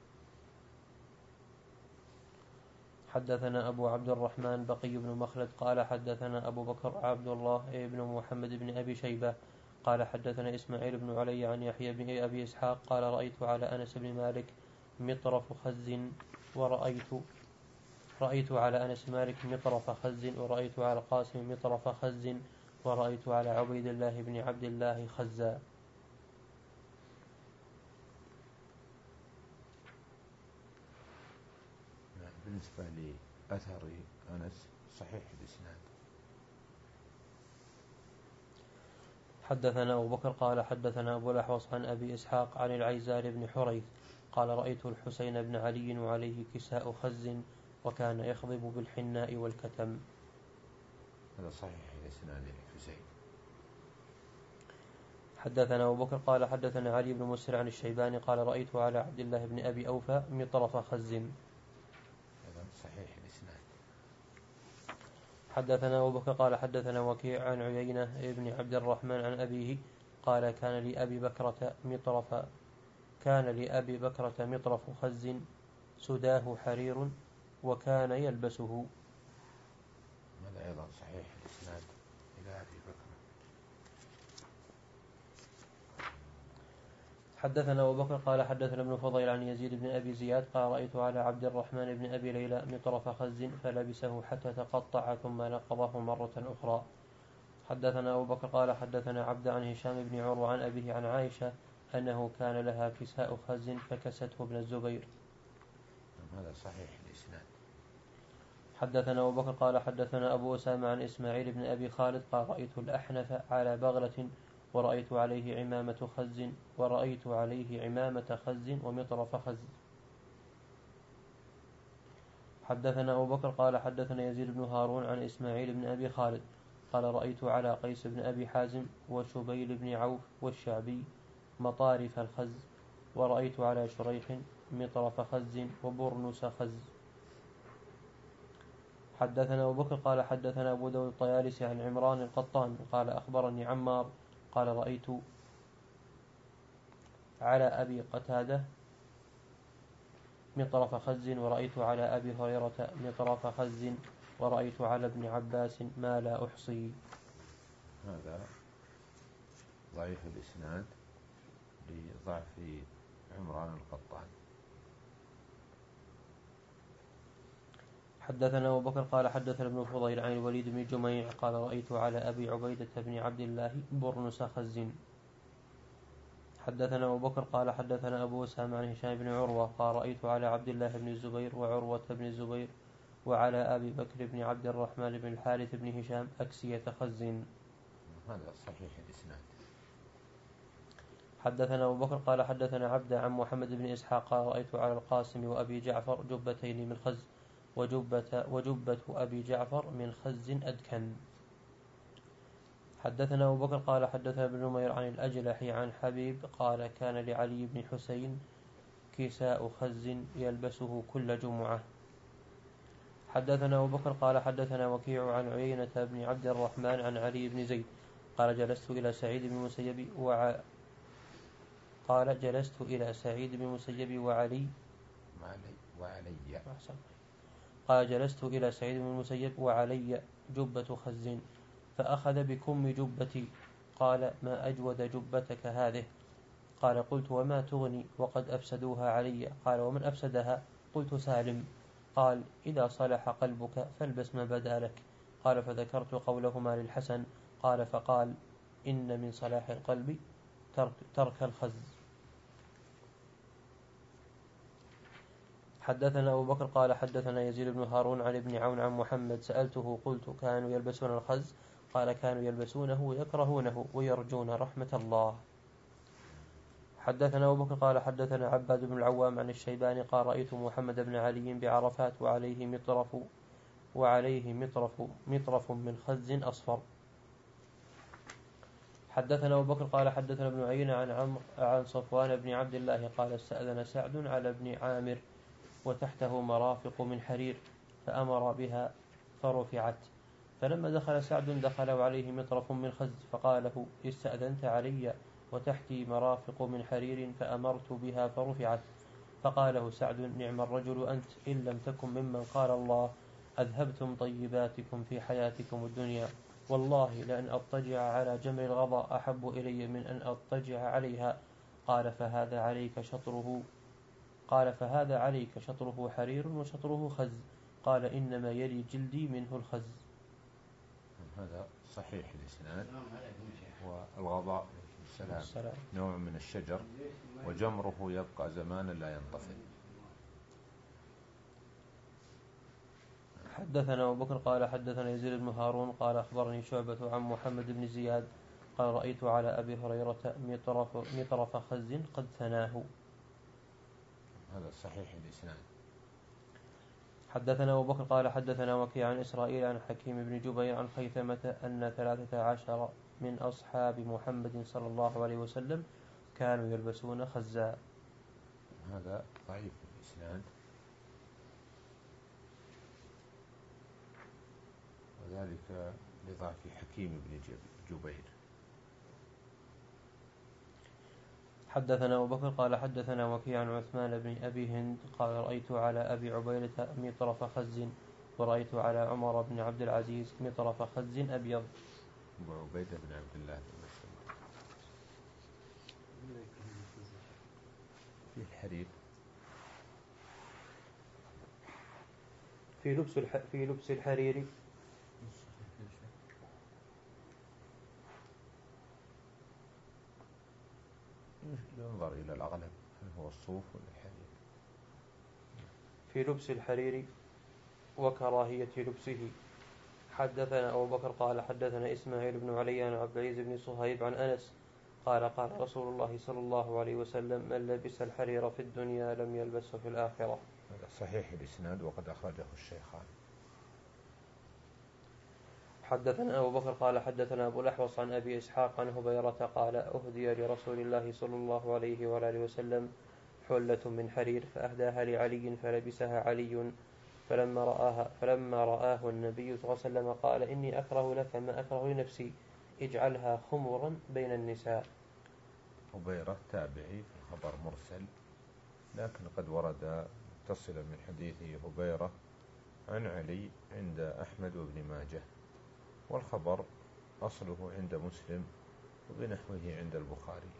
Speaker 2: حدثنا أبو عبد الرحمن بقي بن مخلد قال حدثنا أبو بكر عبد الله بن محمد بن أبي شيبة قال حدثنا إسماعيل بن علي عن يحيى بن أبي إسحاق قال رأيت على أنس بن مالك مطرف خز ورأيت رأيت على أنس مالك مطرف خز ورأيت على القاسم مطرف خز ورأيت على عبيد الله بن عبد الله خزا.
Speaker 1: بالنسبة لأثر أنس صحيح الإسناد.
Speaker 2: حدثنا أبو بكر قال حدثنا أبو الأحوص عن أبي إسحاق عن العيزار بن حريث قال رأيت الحسين بن علي وعليه كساء خز وكان يخضب بالحناء والكتم.
Speaker 1: هذا صحيح الإسناد للحسين.
Speaker 2: حدثنا أبو بكر قال حدثنا علي بن مسر عن الشيباني قال رأيت على عبد الله بن أبي أوفى مطرف خز.
Speaker 1: هذا صحيح الإسناد.
Speaker 2: حدثنا أبو بكر قال حدثنا وكيع عن عيينة بن عبد الرحمن عن أبيه قال كان لأبي بكرة مطرف كان لأبي بكرة مطرف خز سداه حرير وكان يلبسه.
Speaker 1: هذا أيضا صحيح الإسناد إلى أبي بكر.
Speaker 2: حدثنا أبو بكر قال حدثنا ابن فضيل عن يزيد بن أبي زياد قال رأيت على عبد الرحمن بن أبي ليلى مطرف خز فلبسه حتى تقطع ثم نقضه مرة أخرى. حدثنا أبو بكر قال حدثنا عبد عن هشام بن عروة عن أبيه عن عائشة أنه كان لها كساء خز فكسته ابن الزبير.
Speaker 1: هذا صحيح الإسناد.
Speaker 2: حدثنا أبو بكر قال حدثنا أبو أسامة عن إسماعيل بن أبي خالد قال رأيت الأحنف على بغلة ورأيت عليه عمامة خز ورأيت عليه عمامة خز ومطرف خز. حدثنا أبو بكر قال حدثنا يزيد بن هارون عن إسماعيل بن أبي خالد قال رأيت على قيس بن أبي حازم وشبيل بن عوف والشعبي مطارف الخز ورأيت على شريح مطرف خز وبرنس خز. حدثنا أبو بكر قال حدثنا أبو داود الطيالسي عن عمران القطان قال أخبرني عمار قال رأيت على أبي قتادة مطرف خز ورأيت على أبي هريرة مطرف خز ورأيت على ابن عباس ما لا أحصي.
Speaker 1: هذا ضعيف الإسناد لضعف عمران القطان.
Speaker 2: حدثنا أبو بكر قال حدثنا ابن فضيل عن الوليد بن جميع قال رأيت على أبي عبيدة بن عبد الله برنس خز. حدثنا أبو بكر قال حدثنا أبو أسامة عن هشام بن عروة قال رأيت على عبد الله بن الزبير وعروة بن الزبير وعلى أبي بكر بن عبد الرحمن بن الحارث بن هشام أكسية خز.
Speaker 1: هذا صحيح الإسناد.
Speaker 2: حدثنا أبو بكر قال حدثنا عبد عن محمد بن إسحاق قال رأيت على القاسم وأبي جعفر جبتين من خز وجبة, وجبة أبي جعفر من خز أدكن. حدثنا أبو بكر قال حدثنا ابن نمير عن الأجلح عن حبيب قال كان لعلي بن حسين كساء خز يلبسه كل جمعة. حدثنا أبو بكر قال حدثنا وكيع عن عيينة بن عبد الرحمن عن علي بن زيد قال جلست إلى سعيد بن المسيب وع... قال جلست إلى سعيد بن المسيب وعلي
Speaker 1: وعلي وعلي
Speaker 2: قال جلست إلى سعيد بن المسيب وعلي جبة خز فأخذ بكم جبتي. قال: ما أجود جبتك هذه؟ قال: قلت: وما تغني وقد أفسدوها علي؟ قال: ومن أفسدها؟ قلت: سالم. قال: إذا صلح قلبك فالبس ما بدا لك. قال: فذكرت قولهما للحسن. قال: فقال: إن من صلاح القلب ترك, ترك الخز. حدثنا أبو بكر قال حدثنا يزيد بن هارون عن ابن عون عن محمد. سألته قلت: كانوا يلبسون الخز؟ قال: كانوا يلبسونه يكرهونه ويرجون رحمة الله. حدثنا أبو بكر قال حدثنا عباد بن العوام عن الشيباني قال: رأيت محمد بن علي بعرفات وعليه مطرف وعليه مطرف مطرف من خز أصفر. حدثنا أبو بكر قال حدثنا ابن عيينة عن عمرو عن صفوان بن عبد الله قال: استأذن سعد على ابن عامر وتحته مرافق من حرير فأمر بها فرفعت. فلما دخل سعد دخل وعليه مطرف من خز فقال له: استأذنت علي وتحتي مرافق من حرير فأمرت بها فرفعت. فقال له سعد: نعم الرجل أنت، إن لم تكن ممن قال الله: أذهبتم طيباتكم في حياتكم الدنيا، والله لأن أضطجع على جمر الغضا أحب إلي من أن أضطجع عليها. قال: فهذا عليك شطره قال فهذا عليك شطره حرير وشطره خز. قال: إنما يلي جلدي منه الخز.
Speaker 1: هذا صحيح الإسناد. والغضاء السلام نوع من الشجر وجمره يبقى زمانا لا ينطفئ.
Speaker 2: حدثنا أبو بكر قال حدثنا يزيد بن هارون قال أخبرني شعبة عن محمد بن زياد قال: رأيت على أبي هريرة مطرف, مطرف خز قد ثناه.
Speaker 1: هذا صحيح الإسناد.
Speaker 2: حدثنا أبو بكر قال حدثنا وكيع عن إسرائيل عن حكيم بن جبير عن خيثمة أن ثلاثة عشر من أصحاب محمد صلى الله عليه وسلم كانوا يلبسون خزا.
Speaker 1: هذا ضعيف الإسناد، وذلك لضعف حكيم بن جبير.
Speaker 2: حدثنا أبو بكر قال حدثنا وكيع عن عثمان بن أبي هند قال: رأيت على أبي عبيدة مطرف خز ورأيت على عمر بن عبد العزيز مطرف خز أبيض.
Speaker 1: أبو عبيدة بن عبد الله بن مسعود في الحرير
Speaker 2: في لبس الح... في لبس الحرير.
Speaker 1: ينظر إلى الأغلب هل هو الصوف ولا الحرير.
Speaker 2: في لبس الحرير وكراهية لبسه. حدثنا أبو بكر قال حدثنا إسماعيل بن علي عن عبد العزيز بن صهيب عن أنس قال: قال رسول الله صلى الله عليه وسلم: من لبس الحرير في الدنيا لم يلبسه في الآخرة.
Speaker 1: هذا صحيح الإسناد وقد أخرجه الشيخان.
Speaker 2: حدثنا أبو بكر قال حدثنا أبو الأحوص عن أبي إسحاق عن هبيرة قال: أهدي لرسول الله صلى الله عليه وآله وسلم حلة من حرير فأهداها لعلي فلبسها علي، فلما رآها فلما رآه النبي صلى الله عليه وسلم قال: إني أكره لك ما أكره لنفسي، اجعلها خمرا بين النساء.
Speaker 1: هبيرة تابعي في الخبر مرسل، لكن قد ورد متصلا من حديث هبيرة عن علي عند أحمد وابن ماجه، والخبر أصله عند مسلم وبنحوه عند البخاري.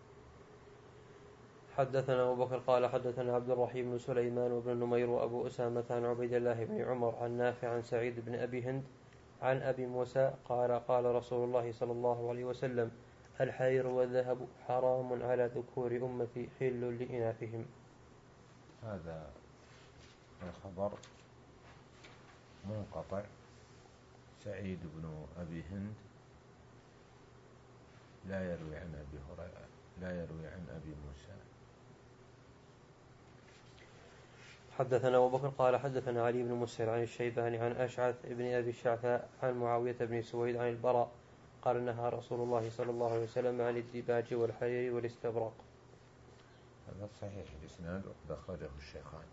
Speaker 2: حدثنا أبو بكر قال حدثنا عبد الرحيم بن سليمان وابن نمير وأبو أسامة عن عبيد الله بن عمر عن نافع عن سعيد بن أبي هند عن أبي موسى قال: قال رسول الله صلى الله عليه وسلم: الحرير والذهب حرام على ذكور أمتي حل لإناثهم.
Speaker 1: هذا الخبر منقطع. سعيد بن أبي هند لا يروي عن أبي هريرة، لا يروي عن أبي موسى.
Speaker 2: حدثنا أبو بكر قال حدثنا علي بن مسهر عن الشيباني عن أشعث بن أبي الشعثاء عن معاوية بن سويد عن البراء قال: نهى رسول الله صلى الله عليه وسلم عن الديباج والحرير والاستبرق.
Speaker 1: هذا صحيح الإسناد وقد أخرجه الشيخان.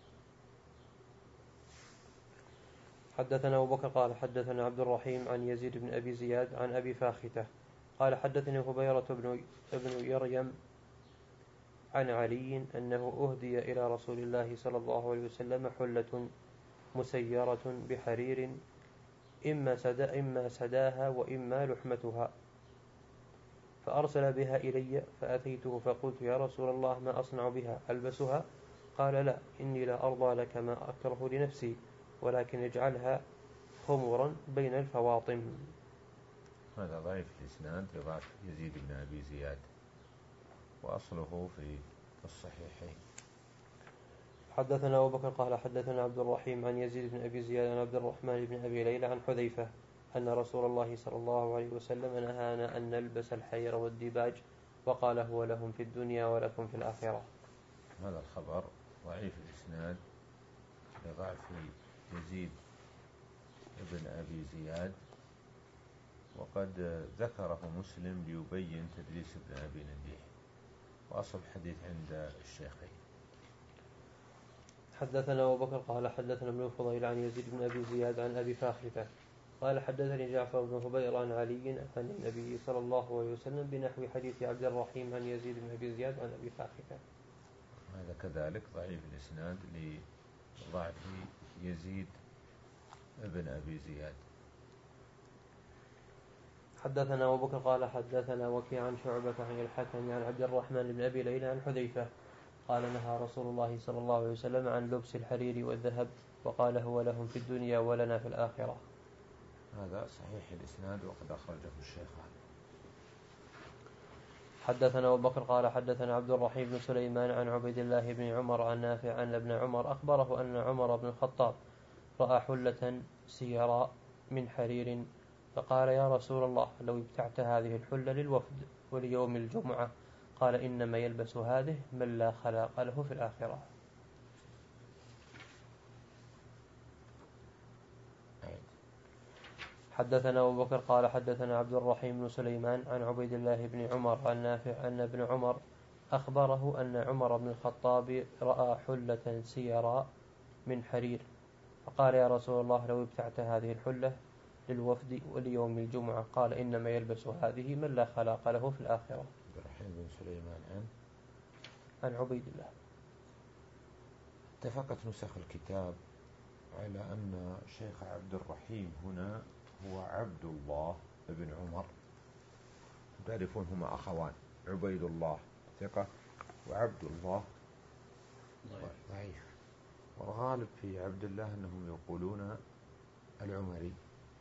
Speaker 2: حدثنا أبو بكر قال حدثنا عبد الرحيم عن يزيد بن أبي زياد عن أبي فاختة قال: حدثني هبيرة بن ابن يريم عن علي أنه أهدي إلى رسول الله صلى الله عليه وسلم حلة مسيرة بحرير إما, سدا إما سداها وإما لحمتها، فأرسل بها إلي فأتيته فقلت يا رسول الله ما أصنع بها ألبسها؟ قال لا، إني لا أرضى لك ما أكره لنفسي، ولكن اجعلها خمرا بين الفواطم.
Speaker 1: هذا ضعيف الإسناد لضعف يزيد بن أبي زياد، وأصله في الصحيحين.
Speaker 2: حدثنا أبو بكر قال حدثنا عبد الرحيم عن يزيد بن أبي زياد عن عبد الرحمن بن أبي ليلى عن حذيفة أن رسول الله صلى الله عليه وسلم نهانا أن نلبس الحير والديباج، وقال هو لهم في الدنيا ولكم في الآخرة.
Speaker 1: هذا الخبر ضعيف الإسناد لضعف يزيد بن أبي زياد، وقد ذكره مسلم ليبين تدليس ابن أبي نجيح، وأصل الحديث عند الشيخين.
Speaker 2: حدثنا أبو بكر قال حدثنا ابن الفضيل عن يزيد بن أبي زياد عن أبي فاخرة قال حدثني جعفر بن هبير عن علي عن النبي صلى الله عليه وسلم بنحو حديث عبد الرحيم عن يزيد بن أبي زياد عن أبي فاخرة.
Speaker 1: هذا كذلك ضعيف الإسناد لضعف يزيد بن أبي زياد.
Speaker 2: حدثنا أبو بكر قال حدثنا وكيع عن شعبة عن الحكم عن عبد الرحمن بن أبي ليلى عن حذيفة قال نهى رسول الله صلى الله عليه وسلم عن لبس الحرير والذهب، وقال هو لهم في الدنيا ولنا في الآخرة.
Speaker 1: هذا صحيح الإسناد وقد أخرجه الشيخان.
Speaker 2: حدثنا أبو بكر قال حدثنا عبد الرحيم بن سليمان عن عبيد الله بن عمر عن نافع أن ابن عمر أخبره أن عمر بن الخطاب رأى حلة سيراء من حرير، فقال يا رسول الله لو ابتعت هذه الحلة للوفد وليوم الجمعة، قال إنما يلبس هذه من لا خلاق له في الآخرة. حدثنا أبو بكر قال حدثنا عبد الرحيم بن سليمان عن عبيد الله بن عمر عن نافع أن ابن عمر أخبره أن عمر بن الخطاب رأى حلة سيراء من حرير، فقال يا رسول الله لو ابتعت هذه الحلة للوفد وليوم الجمعة، قال إنما يلبس هذه من لا خلاق له في الآخرة.
Speaker 1: عبد الرحيم بن سليمان عن
Speaker 2: عن عبيد الله.
Speaker 1: اتفقت نسخ الكتاب على أن شيخ عبد الرحيم هنا هو عبد الله بن عمر. تعرفون هما أخوان، عبيد الله ثقة وعبد الله ضعيف، والغالب في عبد الله أنهم يقولون العمري،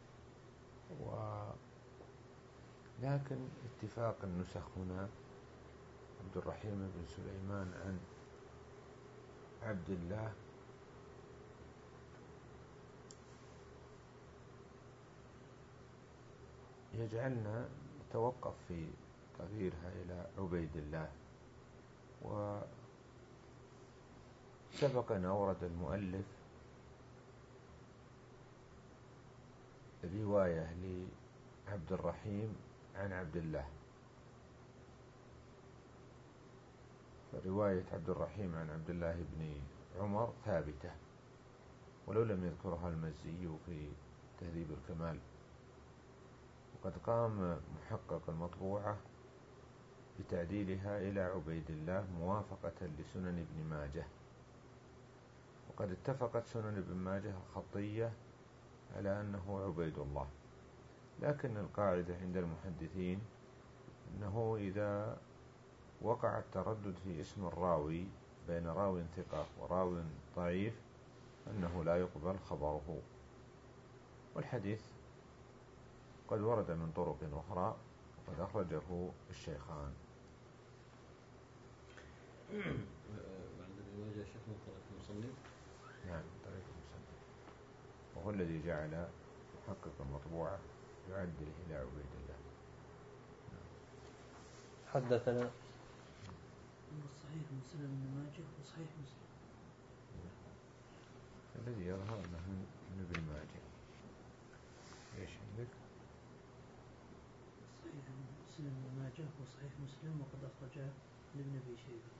Speaker 1: ولكن اتفاق النسخ هنا عبد الرحيم بن سليمان عن عبد الله يجعلنا نتوقف في تغييرها إلى عبيد الله. وسبق أن أورد المؤلف رواية لعبد الرحيم عن عبد الله، فرواية عبد الرحيم عن عبد الله بن عمر ثابتة، ولو لم يذكرها المزي في تهذيب الكمال. وقد قام محقق المطبوعة بتعديلها إلى عبيد الله موافقة لسنن ابن ماجه، وقد اتفقت سنن ابن ماجه الخطية على أنه عبيد الله، لكن القاعدة عند المحدثين أنه إذا وقع التردد في اسم الراوي بين راو ثقة وراو ضعيف أنه لا يقبل خبره. والحديث قد ورد من طرق أخرى وقد أخرجه الشيخان.
Speaker 3: بعد الرواية شيخ من طريق المصنف.
Speaker 1: نعم طريق المصنف، وهو الذي جعل محقق المطبوعة يعدل إلى عبيد الله.
Speaker 2: حدثنا
Speaker 4: صحيح مسلم بن ماجه وصحيح مسلم.
Speaker 1: الذي يظهر أنه من ابن ماجه. ايش عندك؟
Speaker 4: صحيح مسلم بن ماجه وصحيح مسلم وقد أخرجه لابن أبي شيبة.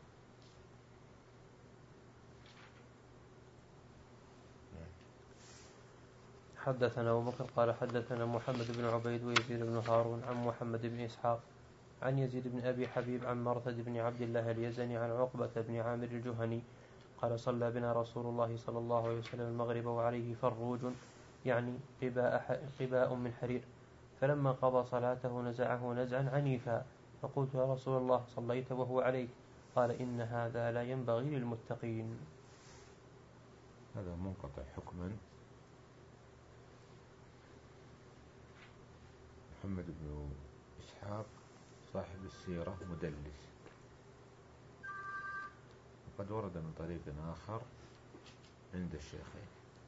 Speaker 2: حدثنا أبو بكر قال حدثنا محمد بن عبيد ويزيد بن هارون عن محمد بن إسحاق عن يزيد بن أبي حبيب عن مرثد بن عبد الله اليزني عن عقبة بن عامر الجهني قال صلى بنا رسول الله صلى الله عليه وسلم المغرب وعليه فروج يعني قباء, قباء من حرير. فلما قضى صلاته نزعه نزعا عنيفا، فقلت يا رسول الله صليت وهو عليك؟ قال إن هذا لا ينبغي للمتقين.
Speaker 1: هذا منقطع حكما. محمد بن إسحاق صاحب السيرة مدلس، وقد ورد من طريق آخر عند الشيخين.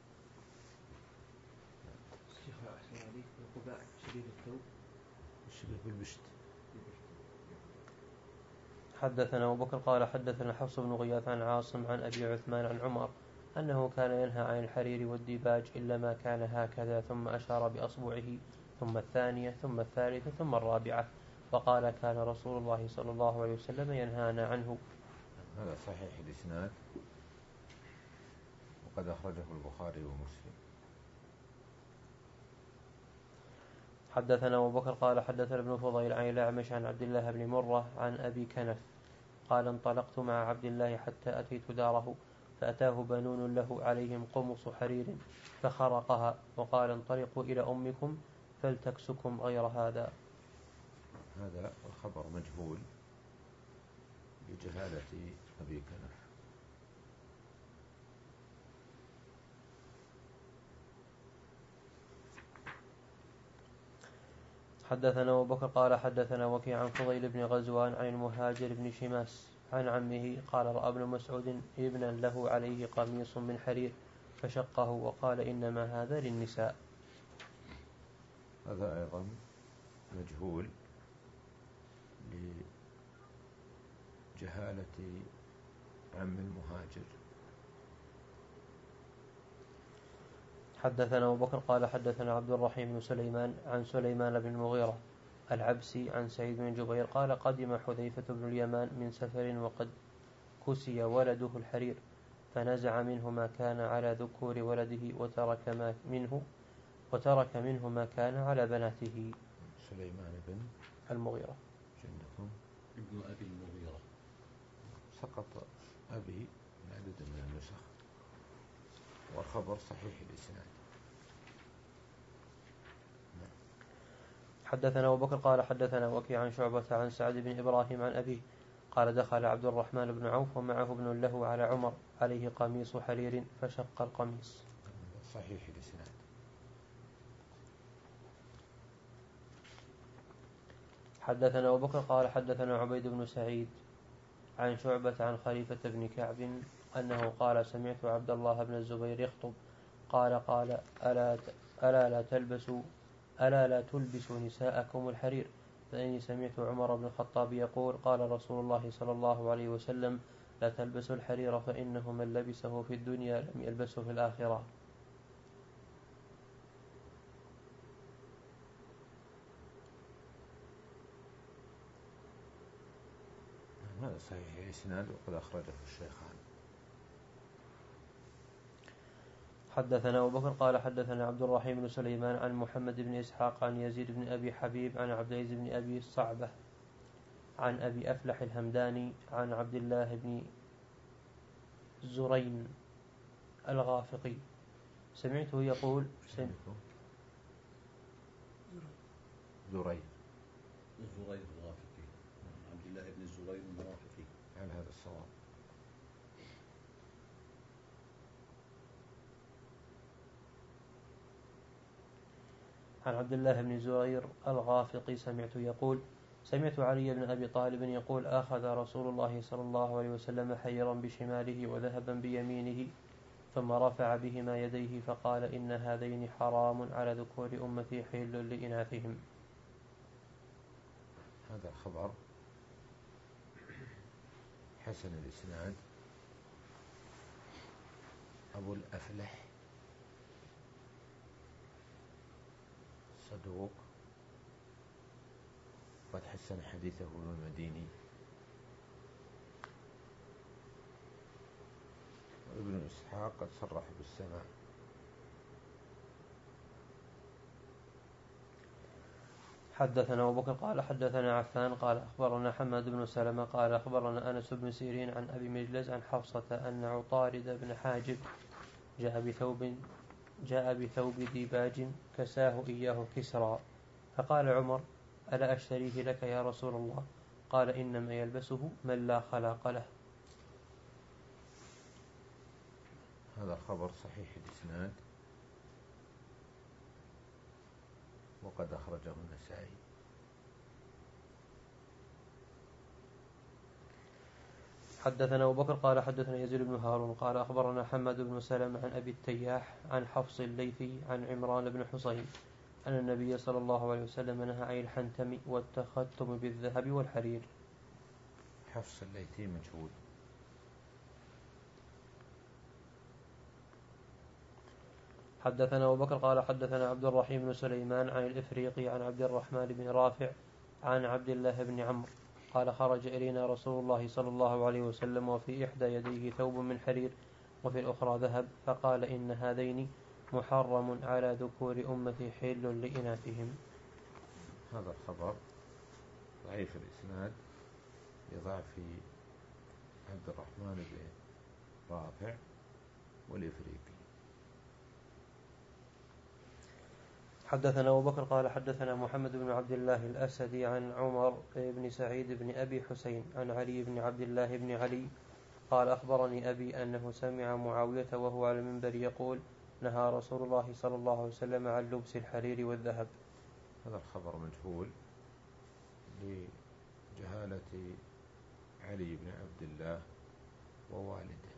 Speaker 3: الشيخ أحسن عليك القباء شديد الثوب
Speaker 1: الشبه بالبشت.
Speaker 2: حدثنا أبو بكر قال حدثنا حفص بن غياث عن عاصم عن أبي عثمان عن عمر أنه كان ينهى عن الحرير والديباج إلا ما كان هكذا، ثم أشار بأصبعه، ثم الثانية، ثم الثالثة، ثم الرابعة، وقال كان رسول الله صلى الله عليه وسلم ينهانا عنه.
Speaker 1: هذا صحيح الإسناد، وقد أخرجه البخاري ومسلم.
Speaker 2: حدثنا أبو بكر قال حدثنا ابن فضيل عن الأعمش عن عبد الله بن مرة عن أبي كنف قال انطلقت مع عبد الله حتى أتيت داره، فأتاه بنون له عليهم قمص حرير فخرقها، وقال انطلقوا إلى أمكم فلتكسكم غير هذا.
Speaker 1: هذا الخبر مجهول بجهالة أبي كنف.
Speaker 2: حدثنا أبو بكر قال حدثنا وكيع عن فضيل بن غزوان عن المهاجر بن شماس عن عمه قال رأى ابن مسعود ابنا له عليه قميص من حرير فشقه وقال إنما هذا للنساء.
Speaker 1: هذا أيضا مجهول لجهالة عم المهاجر.
Speaker 2: حدثنا أبو بكر قال حدثنا عبد الرحيم بن سليمان عن سليمان بن المغيرة العبسي عن سعيد بن جبير قال قدم حذيفة بن اليمان من سفر وقد كسي ولده الحرير، فنزع منه ما كان على ذكور ولده وترك ما منه وترك منه ما كان على بناته.
Speaker 1: سليمان بن
Speaker 2: المغيرة
Speaker 1: جندكم
Speaker 3: ابن أبي المغيرة.
Speaker 1: سقط أبي من عدد من النسخ، والخبر صحيح الإسناد.
Speaker 2: حدثنا أبو بكر قال حدثنا وكيع عن شعبة عن سعد بن إبراهيم عن أبيه قال دخل عبد الرحمن بن عوف ومعه ابن له على عمر عليه قميص حرير فشق القميص.
Speaker 1: صحيح الإسناد.
Speaker 2: حدثنا أبو بكر قال حدثنا عبيد بن سعيد عن شعبة عن خليفة بن كعب أنه قال سمعت عبد الله بن الزبير يخطب قال قال ألا, ألا لا تلبسوا ألا لا تلبسوا نساءكم الحرير، فإني سمعت عمر بن الخطاب يقول قال رسول الله صلى الله عليه وسلم لا تلبسوا الحرير فإنه من لبسه في الدنيا لم يلبسه في الآخرة.
Speaker 1: هذا صحيح الإسناد وقد أخرجه الشيخان.
Speaker 2: حدثنا أبو بكر قال حدثنا عبد الرحيم بن سليمان عن محمد بن إسحاق عن يزيد بن أبي حبيب عن عبد العزيز بن أبي الصعبة عن أبي أفلح الهمداني عن عبد الله بن زرين الغافقي سمعته يقول سمع
Speaker 1: زرين
Speaker 3: الزرير الغافقي، عبد الله بن الزرير الغافقي
Speaker 1: على هذا الصواب.
Speaker 2: عن عبد الله بن زرير الغافقي سمعت يقول سمعت علي بن أبي طالب يقول آخذ رسول الله صلى الله عليه وسلم حيرا بشماله وذهبا بيمينه ثم رفع بهما يديه فقال إن هذين حرام على ذكور أمتي حل لإناثهم.
Speaker 1: هذا الخبر حسن الإسناد. أبو الأفلح صدوق قد حسن حديثه ابن المديني، وابن إسحاق قد صرح بالسماع.
Speaker 2: حدثنا أبو بكر قال حدثنا عفان قال أخبرنا حماد بن سلمة قال أخبرنا أنس بن سيرين عن أبي مجلس عن حفصة أن عطارد بن حاجب جاء بثوب جاء بثوب ديباج كساه إياه كسرى، فقال عمر: ألا أشتريه لك يا رسول الله؟ قال: إنما يلبسه من لا خلاق له.
Speaker 1: هذا الخبر صحيح الإسناد، وقد أخرجه النسائي.
Speaker 2: حدثنا أبو بكر قال حدثنا يزيد بن هارون قال أخبرنا حماد بن سلمة عن أبي التياح عن حفص الليثي عن عمران بن حصين أن النبي صلى الله عليه وسلم نهى عن الحنتم والتختم بالذهب والحرير.
Speaker 1: حفص الليثي مجهول.
Speaker 2: حدثنا أبو بكر قال حدثنا عبد الرحيم بن سليمان عن الإفريقي عن عبد الرحمن بن رافع عن عبد الله بن عمرو قال خرج إلينا رسول الله صلى الله عليه وسلم وفي إحدى يديه ثوب من حرير وفي الأخرى ذهب، فقال: إن هذين محرم على ذكور أمتي حل لإناثهم.
Speaker 1: هذا الخبر ضعيف الإسناد لضعف عبد الرحمن بن رافع والإفريقي.
Speaker 2: حدثنا أبو بكر قال حدثنا محمد بن عبد الله الأسدي عن عمر بن سعيد بن أبي حسين عن علي بن عبد الله بن علي قال أخبرني أبي أنه سمع معاوية وهو على المنبر يقول: نهى رسول الله صلى الله عليه وسلم عن لبس الحرير والذهب.
Speaker 1: هذا الخبر مجهول لجهالة علي بن عبد الله ووالده.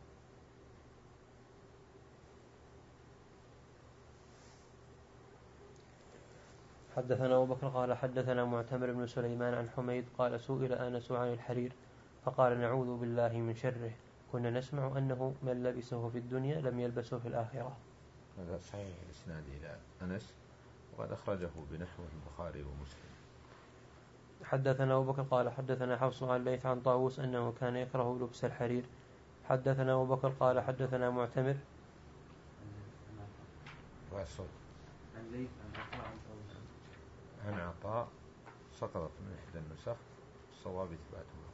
Speaker 2: حدثنا أبو بكر قال حدثنا معتمر بن سليمان عن حميد قال سئل أنس عن الحرير فقال: نعوذ بالله من شره، كنا نسمع أنه من لبسه في الدنيا لم يلبسه في الآخرة.
Speaker 1: هذا صحيح الإسناد إلى أنس، وقد أخرجه بنحو البخاري ومسلم.
Speaker 2: حدثنا أبو بكر قال حدثنا حفص عن ليث عن طاووس أنه كان يكره لبس الحرير. حدثنا أبو بكر قال حدثنا معتمر
Speaker 1: عن ليث عن عطاء، سقطت من إحدى النسخ، الصواب إثباتها.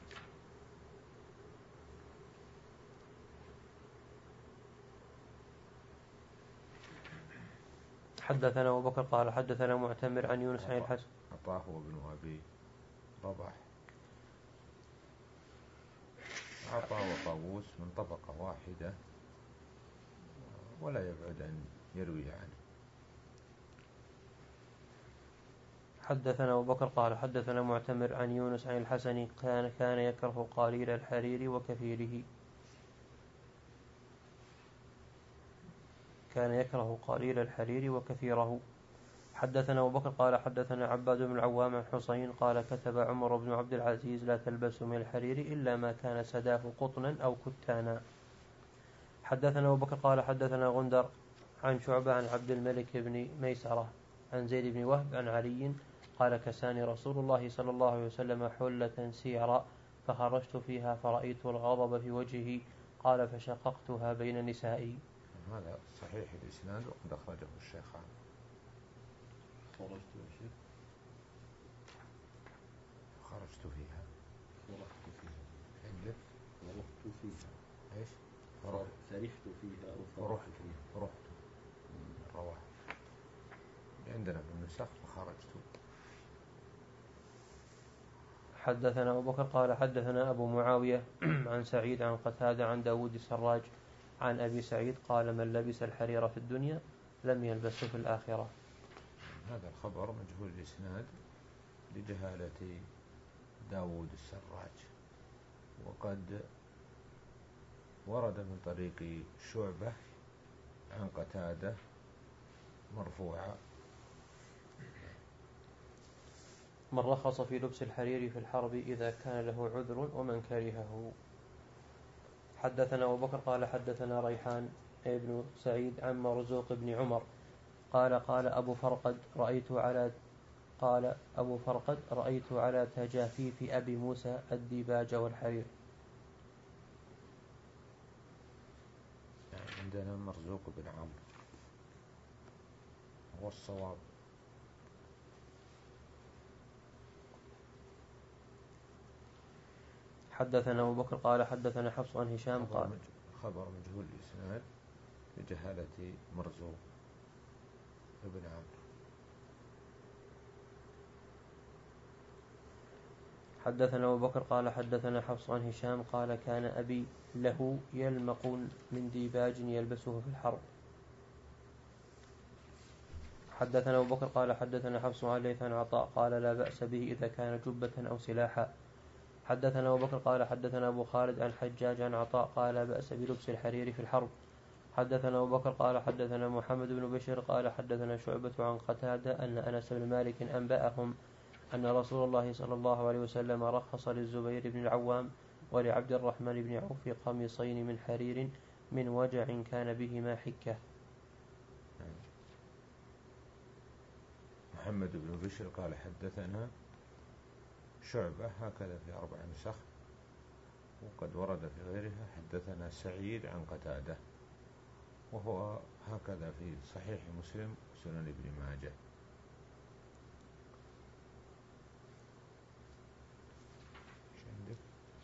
Speaker 2: حدثنا أبو بكر قال حدثنا معتمر عن يونس عن الحسن.
Speaker 1: عطاء هو ابن أبي رباح. عطاء وطاووس من طبقة واحدة ولا يبعد أن يروي عنه.
Speaker 2: حدثنا أبو بكر قال حدثنا معتمر عن يونس عن الحسن كان كان يكره قليل الحرير وكثيره كان يكره قليل الحرير وكثيره. حدثنا أبو بكر قال حدثنا عباد بن العوام عن حسين قال كتب عمر بن عبد العزيز: لا تلبسوا من الحرير إلا ما كان سداه قطنا أو كتانا. حدثنا أبو بكر قال حدثنا غندر عن شعبة عن عبد الملك بن ميسرة عن زيد بن وهب عن علي قال: كساني رسول الله صلى الله عليه وسلم حلة سيرا فخرجت فيها فرأيت الغضب في وجهه، قال: فشققتها بين نسائي.
Speaker 1: هذا صحيح الإسناد، وقد أخرجه الشيخان.
Speaker 3: خرجت يا شيخ
Speaker 1: خرجت فيها
Speaker 3: فرحت فيها
Speaker 1: عندك
Speaker 3: فرحت فيها
Speaker 1: إيش
Speaker 3: فرحت فيها أو فرحت فيها
Speaker 1: فرحت رواه عندنا في النسخ فخرجت.
Speaker 2: حدثنا أبو بكر قال حدثنا أبو معاوية عن سعيد عن قتادة عن داود السراج عن أبي سعيد قال: من لبس الحرير في الدنيا لم يلبسه في الآخرة.
Speaker 1: هذا الخبر مجهول الإسناد لجهالة داود السراج، وقد ورد من طريق شعبة عن قتادة مرفوعا:
Speaker 2: من رخص في لبس الحرير في الحرب إذا كان له عذر ومن كرهه. حدثنا أبو بكر قال حدثنا ريحان ابن سعيد عن مرزوق بن عمر قال قال أبو فرقد رأيت على قال أبو فرقد رأيت على تجافيف أبي موسى الديباج والحرير.
Speaker 1: يعني عندنا مرزوق بن عمرو هو الصواب.
Speaker 2: حدثنا أبو بكر قال حدثنا حفص عن هشام قال:
Speaker 1: خبر مجهول الإسناد لجهالة مرزوق. ابن عمرو.
Speaker 2: حدثنا أبو بكر قال حدثنا حفص عن هشام قال كان أبي له يلمق من ديباج يلبسه في الحرب. حدثنا أبو بكر قال حدثنا حفص عن ليث عن عطاء قال لا بأس به إذا كان جبة أو سلاحا. حدثنا أبو بكر قال حدثنا أبو خالد عن حجاج عن عطاء قال لا بأس بلبس الحرير في الحرب. حدثنا أبو بكر قال حدثنا محمد بن بشر قال حدثنا شعبة عن قتادة أن أنس بن مالك أنبأهم أن رسول الله صلى الله عليه وسلم رخص للزبير بن العوام ولعبد الرحمن بن عوف في قميصين من حرير من وجع كان بهما حكة.
Speaker 1: محمد بن بشر قال حدثنا شعبة هكذا في أربع نسخ، وقد ورد في غيرها حدثنا سعيد عن قتادة، وهو هكذا في صحيح مسلم سنن ابن ماجه. ايش عندك؟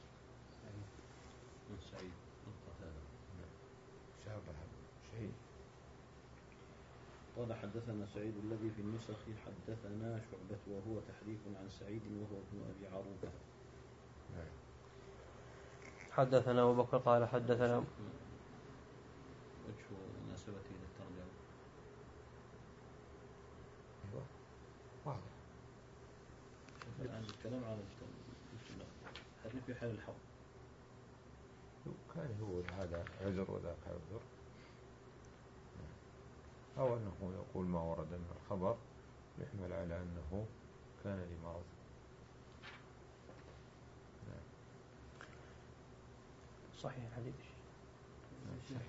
Speaker 3: من سعيد من قتادة
Speaker 1: شابه شيء.
Speaker 3: قال حدثنا سعيد الذي في النسخ حدثنا شعبة وهو تحريف عن سعيد وهو ابن أبي عروبة.
Speaker 1: نعم.
Speaker 2: حدثنا أبو بكر قال حدثنا
Speaker 3: وجه مناسبته للترجمة.
Speaker 1: ايوه واضح.
Speaker 3: الآن الكلام عن الحريف في حال الحرب.
Speaker 1: كان يقول هذا عذر وذاك عذر، أو أنه يقول ما ورد من الخبر يحمل على أنه كان لمرض. نعم.
Speaker 2: صحيح حديث
Speaker 1: نعم.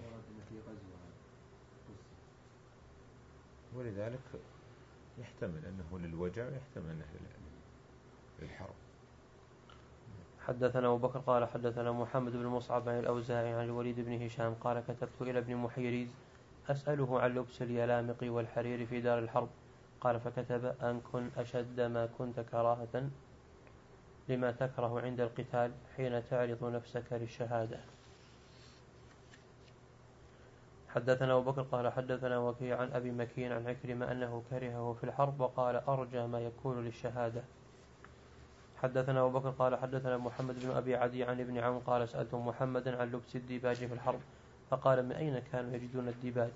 Speaker 1: ولذلك يحتمل أنه للوجع ويحتمل أنه للحرب.
Speaker 2: حدثنا أبو بكر قال حدثنا محمد بن مصعب عن الأوزاعي عن الوليد بن هشام قال كتبت إلى ابن محيريز أسأله عن لبس اليلامق والحرير في دار الحرب، قال فكتب أن كن أشد ما كنت كراهة لما تكره عند القتال حين تعرض نفسك للشهادة. حدثنا أبو بكر قال حدثنا وكيع عن أبي مكين عن عكرمة أنه كرهه في الحرب وقال أرجى ما يكون للشهادة. حدثنا أبو بكر قال حدثنا محمد بن أبي عدي عن ابن عون قال سألت محمدا عن لبس الديباج في الحرب فقال من أين كانوا يجدون الديباج.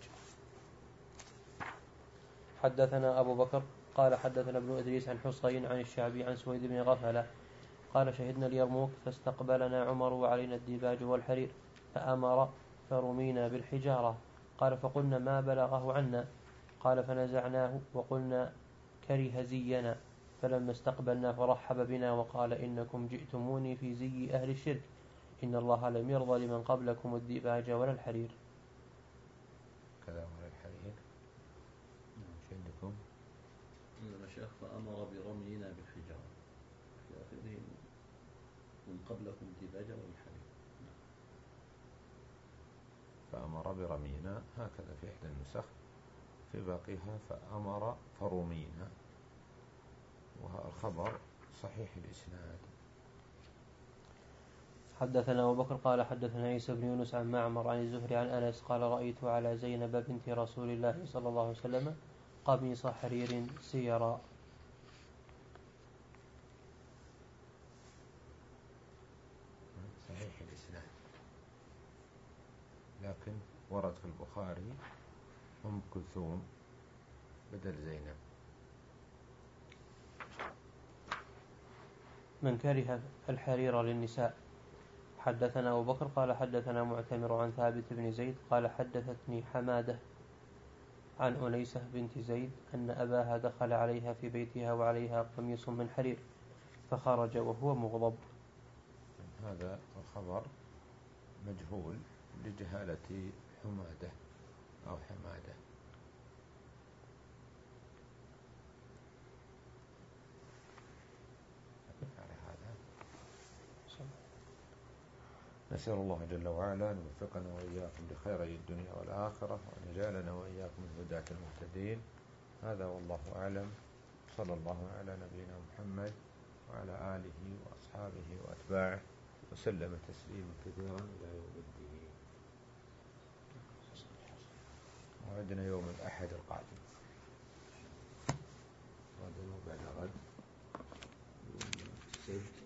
Speaker 2: حدثنا أبو بكر قال حدثنا ابن إدريس عن حصين عن الشعبي عن سويد بن غفلة قال شهدنا اليرموك فاستقبلنا عمر وعلينا الديباج والحرير فأمر فرمينا بالحجارة، قال فقلنا ما بلغه عنا، قال فنزعناه وقلنا كره زينا، فلما استقبلنا فرحب بنا وقال إنكم جئتموني في زي أهل الشرك، إن الله لم يرضى لمن قبلكم الديباج ولا الحرير.
Speaker 1: كذا ولا الحرير. ايش عندكم؟
Speaker 3: المشايخ فأمر برمينا بالحجارة في آخره من قبلكم الديباج ولا الحرير.
Speaker 1: فأمر برمينا هكذا في إحدى النسخ، في باقيها فأمر فرمينا، والخبر صحيح الإسناد.
Speaker 2: حدثنا أبو بكر قال حدثنا عيسى بن يونس عن معمر عن الزهري عن أنس قال رأيت على زينب بنت رسول الله صلى الله عليه وسلم قميص حرير سيرا.
Speaker 1: صحيح الإسناد، لكن ورد في البخاري أم كلثوم بدل زينب.
Speaker 2: من كره الحرير للنساء. حدثنا أبو بكر قال حدثنا معتمر عن ثابت بن زيد قال حدثتني حمادة عن أنيسة بنت زيد أن أباها دخل عليها في بيتها وعليها قميص من حرير فخرج وهو مغضب.
Speaker 1: هذا الخبر مجهول لجهالة حمادة أو حمادة. على هذا نسأل الله جل وعلا أن يوفقنا وإياكم لخيري الدنيا والآخرة، وأن يجعلنا وإياكم من هداة المهتدين. هذا والله أعلم. صلى الله على نبينا محمد وعلى آله وأصحابه وأتباعه وسلم تسليما كثيرا إلى يوم الدين. وعدنا يوم الأحد القادم.
Speaker 5: بعد غد السبت